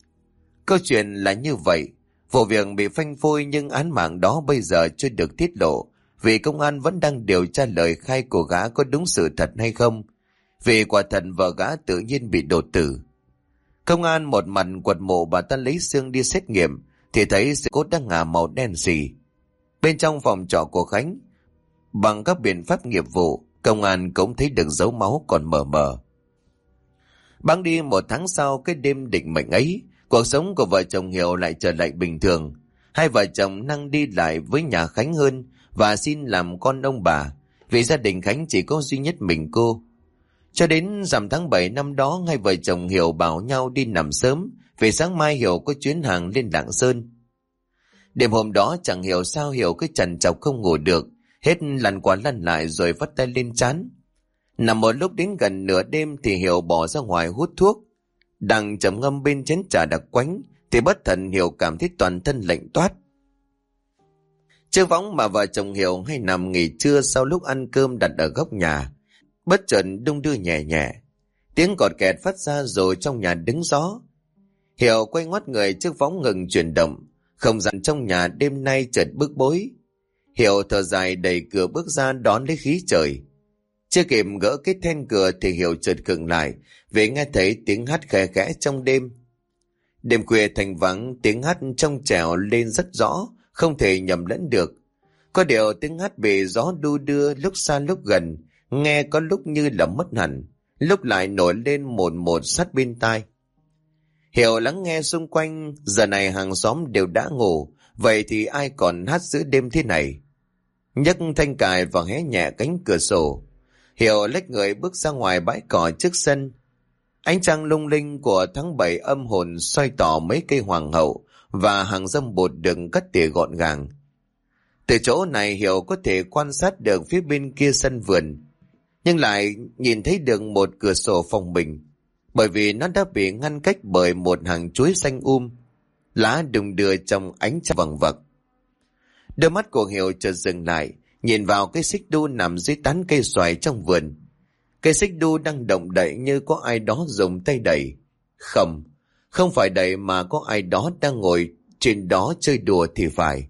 Câu chuyện là như vậy, vụ việc bị phanh phui, nhưng án mạng đó bây giờ chưa được tiết lộ, vì công an vẫn đang điều tra lời khai của gã có đúng sự thật hay không, vì quả thật vợ gã tự nhiên bị đột tử. Công an một mặt quật mộ bà ta lấy xương đi xét nghiệm, thì thấy xương cốt đang ngả màu đen xì. Bên trong phòng trọ của Khánh, bằng các biện pháp nghiệp vụ, công an cũng thấy được dấu máu còn mờ mờ. Bẵng đi một tháng sau cái đêm định mệnh ấy, cuộc sống của vợ chồng Hiểu lại trở lại bình thường. Hai vợ chồng năng đi lại với nhà Khánh hơn và xin làm con ông bà, vì gia đình Khánh chỉ có duy nhất mình cô. Cho đến rằm tháng 7 năm đó, hai vợ chồng Hiểu bảo nhau đi nằm sớm, vì sáng mai Hiểu có chuyến hàng lên Lạng Sơn. Đêm hôm đó chẳng hiểu sao Hiểu cứ trằn trọc không ngủ được, hết lăn qua lăn lại rồi vắt tay lên trán. Nằm một lúc đến gần nửa đêm thì Hiểu bỏ ra ngoài hút thuốc. Đang trầm ngâm bên chén trà đặc quánh thì bất thần Hiểu cảm thấy toàn thân lạnh toát. Chiếc võng mà vợ chồng Hiểu hay nằm nghỉ trưa sau lúc ăn cơm đặt ở góc nhà, bất chợt đung đưa nhẹ nhẹ, tiếng cọt kẹt phát ra rồi trong nhà đứng gió. Hiểu quay ngoắt người, chiếc võng ngừng chuyển động, không gian trong nhà đêm nay chợt bức bối. Hiểu thở dài đẩy cửa bước ra đón lấy khí trời. Chưa kịp gỡ cái then cửa thì Hiểu chợt khựng lại vì nghe thấy tiếng hát khẽ khẽ trong đêm. Đêm khuya thành vắng, tiếng hát trong trẻo lên rất rõ, không thể nhầm lẫn được. Có điều tiếng hát bị gió đu đưa lúc xa lúc gần, nghe có lúc như là mất hẳn, lúc lại nổi lên một sát bên tai. Hiểu lắng nghe xung quanh, giờ này hàng xóm đều đã ngủ, vậy thì ai còn hát giữa đêm thế này? Nhấc thanh cài và hé nhẹ cánh cửa sổ, Hiểu lách người bước ra ngoài bãi cỏ trước sân. Ánh trăng lung linh của tháng 7 âm hồn soi tỏ mấy cây hoàng hậu và hàng dâm bột được cắt tỉa gọn gàng. Từ chỗ này Hiểu có thể quan sát được phía bên kia sân vườn, nhưng lại nhìn thấy được một cửa sổ phòng mình, bởi vì nó đã bị ngăn cách bởi một hàng chuối xanh lá đùng đưa trong ánh trăng vằng vặc. Đôi mắt của Hiểu chợt dừng lại, nhìn vào cái xích đu nằm dưới tán cây xoài trong vườn. Cây xích đu đang động đậy như có ai đó dùng tay đẩy. Không phải đẩy mà có ai đó đang ngồi trên đó chơi đùa thì phải.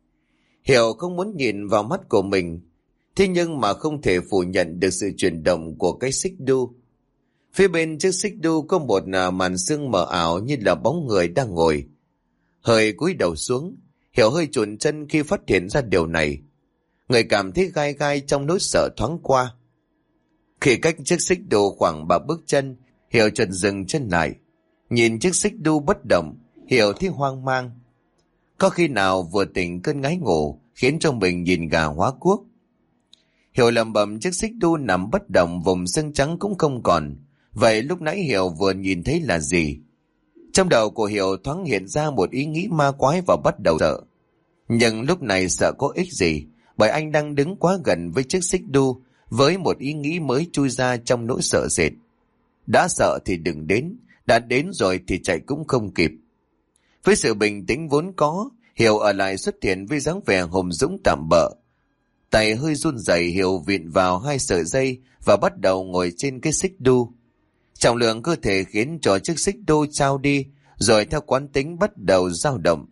Hiểu không muốn nhìn vào mắt của mình, thế nhưng mà không thể phủ nhận được sự chuyển động của cái xích đu. Phía bên chiếc xích đu có một màn sương mờ ảo như là bóng người đang ngồi. Hơi cúi đầu xuống, Hiểu hơi chùn chân khi phát hiện ra điều này. Người cảm thấy gai gai trong nỗi sợ thoáng qua. Khi cách chiếc xích đu khoảng 3 bước chân, Hiểu chợt dừng chân lại. Nhìn chiếc xích đu bất động, Hiểu thấy hoang mang. Có khi nào vừa tỉnh cơn ngái ngủ khiến cho mình nhìn gà hóa cuốc. Hiểu lẩm bẩm chiếc xích đu nằm bất động, vùng xương trắng cũng không còn. Vậy lúc nãy Hiểu vừa nhìn thấy là gì? Trong đầu của Hiểu thoáng hiện ra một ý nghĩ ma quái và bắt đầu sợ. Nhưng lúc này sợ có ích gì, bởi anh đang đứng quá gần với chiếc xích đu, với một ý nghĩ mới chui ra trong nỗi sợ sệt. Đã sợ thì đừng đến, đã đến rồi thì chạy cũng không kịp. Với sự bình tĩnh vốn có, Hiểu ở lại xuất hiện với dáng vẻ hùng dũng tạm bợ. Tay hơi run rẩy, Hiểu vịn vào hai sợi dây và bắt đầu ngồi trên cái xích đu. Trọng lượng cơ thể khiến cho chiếc xích đu trao đi, rồi theo quán tính bắt đầu dao động.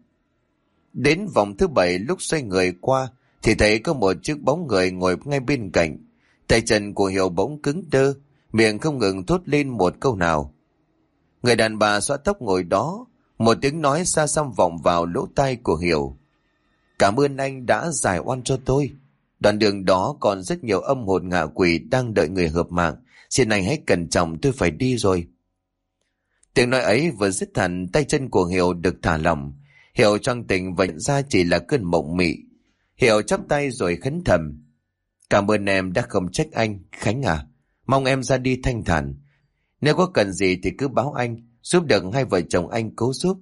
Đến vòng thứ 7, lúc xoay người qua thì thấy có một chiếc bóng người ngồi ngay bên cạnh. Tay chân của Hiểu bỗng cứng đơ, miệng không ngừng thốt lên một câu nào. Người đàn bà xõa tóc ngồi đó, một tiếng nói xa xăm vọng vào lỗ tai của Hiểu. Cảm ơn anh đã giải oan cho tôi. Đoạn đường đó còn rất nhiều âm hồn ngạ quỷ đang đợi người hợp mạng. Xin anh hãy cẩn trọng, tôi phải đi rồi. Tiếng nói ấy vừa dứt hẳn, tay chân của Hiểu được thả lỏng. Hiểu choàng tỉnh và nhận ra chỉ là cơn mộng mị. Hiểu chắp tay rồi khấn thầm. Cảm ơn em đã không trách anh, Khánh à. Mong em ra đi thanh thản. Nếu có cần gì thì cứ báo anh, giúp được hai vợ chồng anh cố giúp.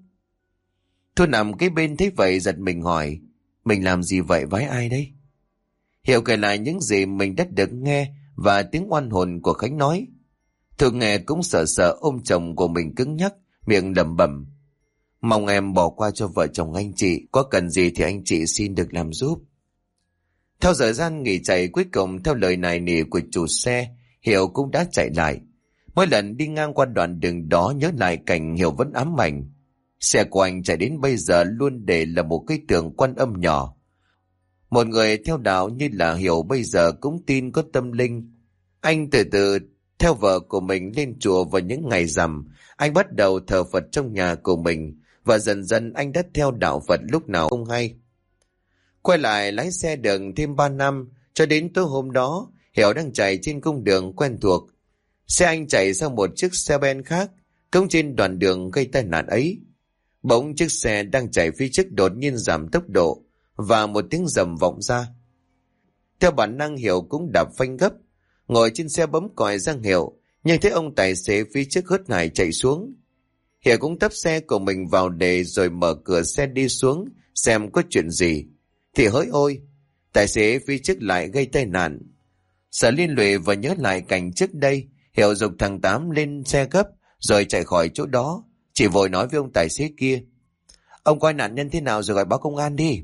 Thu nằm kế bên thấy vậy giật mình hỏi, mình làm gì vậy với ai đấy? Hiểu kể lại những gì mình đã được nghe và tiếng oan hồn của Khánh nói. Thu nghe cũng sợ sợ ôm chồng của mình cứng nhắc, miệng lẩm bẩm. Mong em bỏ qua cho vợ chồng anh chị, có cần gì thì anh chị xin được làm giúp. Theo thời gian nghỉ chạy, cuối cùng theo lời nài nỉ của chủ xe, Hiểu cũng đã chạy lại. Mỗi lần đi ngang qua đoạn đường đó nhớ lại cảnh Hiểu vẫn ám ảnh. Xe của anh chạy đến bây giờ luôn để là một cái tượng Quan Âm nhỏ. Một người theo đạo như là Hiểu bây giờ cũng tin có tâm linh. Anh từ từ theo vợ của mình lên chùa vào những ngày rằm. Anh bắt đầu thờ Phật trong nhà của mình và dần dần anh đã theo đạo Phật lúc nào không hay. Quay lại lái xe đường thêm 3 năm, cho đến tối hôm đó, Hiểu đang chạy trên cung đường quen thuộc. Xe anh chạy sang một chiếc xe ben khác, cũng trên đoạn đường gây tai nạn ấy. Bỗng chiếc xe đang chạy phía trước đột nhiên giảm tốc độ, và một tiếng rầm vọng ra. Theo bản năng Hiểu cũng đạp phanh gấp, ngồi trên xe bấm còi ra hiệu, nhưng thấy ông tài xế phía trước hớt hải chạy xuống. Hiểu cũng tấp xe của mình vào để rồi mở cửa xe đi xuống xem có chuyện gì. Thì hỡi ôi, tài xế phía trước lại gây tai nạn. Sợ liên lụy và nhớ lại cảnh trước đây, Hiểu giục thằng Tám lên xe gấp rồi chạy khỏi chỗ đó, chỉ vội nói với ông tài xế kia. Ông coi nạn nhân thế nào rồi gọi báo công an đi.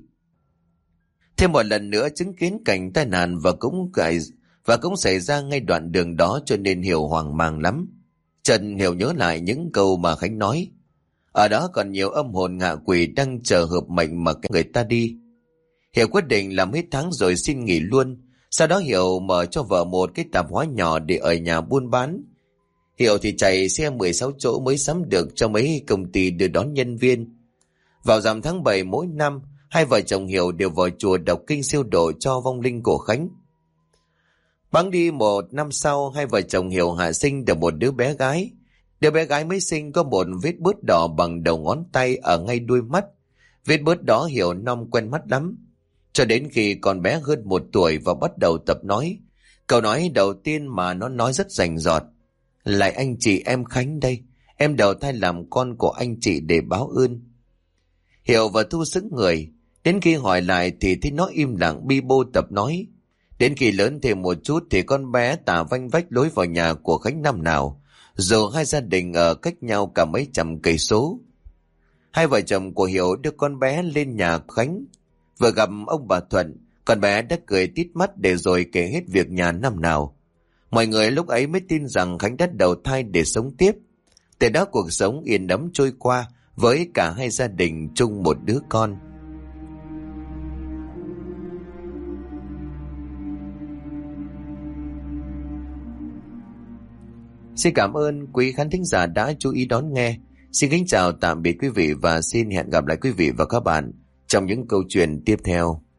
Thêm một lần nữa chứng kiến cảnh tai nạn và cũng xảy ra ngay đoạn đường đó, cho nên Hiểu hoang mang lắm. Trần Hiểu nhớ lại những câu mà Khánh nói. Ở đó còn nhiều âm hồn ngạ quỷ đang chờ hợp mệnh mà người ta đi. Hiểu quyết định làm hết tháng rồi xin nghỉ luôn. Sau đó Hiểu mở cho vợ một cái tạp hóa nhỏ để ở nhà buôn bán. Hiểu thì chạy xe 16 chỗ mới sắm được cho mấy công ty đưa đón nhân viên. Vào rằm tháng 7 mỗi năm, hai vợ chồng Hiểu đều vào chùa đọc kinh siêu độ cho vong linh của Khánh. Bẵng đi một năm sau, hai vợ chồng Hiểu hạ sinh được một đứa bé gái. Đứa bé gái mới sinh có một vết bớt đỏ bằng đầu ngón tay ở ngay đuôi mắt. Vết bớt đó Hiểu nom quen mắt lắm. Cho đến khi con bé hơn 1 tuổi và bắt đầu tập nói. Câu nói đầu tiên mà nó nói rất rành rọt. Lại anh chị em Khánh đây, em đầu thai làm con của anh chị để báo ơn. Hiểu và Thu sững người. Đến khi hỏi lại thì thấy nó im lặng bi bô tập nói. Đến khi lớn thêm một chút thì con bé tả vanh vách lối vào nhà của Khánh năm nào, dù hai gia đình ở cách nhau cả mấy trăm cây số. Hai vợ chồng của Hiểu đưa con bé lên nhà Khánh. Vừa gặp ông bà Thuận, con bé đã cười tít mắt để rồi kể hết việc nhà năm nào. Mọi người lúc ấy mới tin rằng Khánh đã đầu thai để sống tiếp. Từ đó cuộc sống yên ấm trôi qua với cả hai gia đình chung một đứa con. Xin cảm ơn quý khán thính giả đã chú ý đón nghe. Xin kính chào tạm biệt quý vị và xin hẹn gặp lại quý vị và các bạn trong những câu chuyện tiếp theo.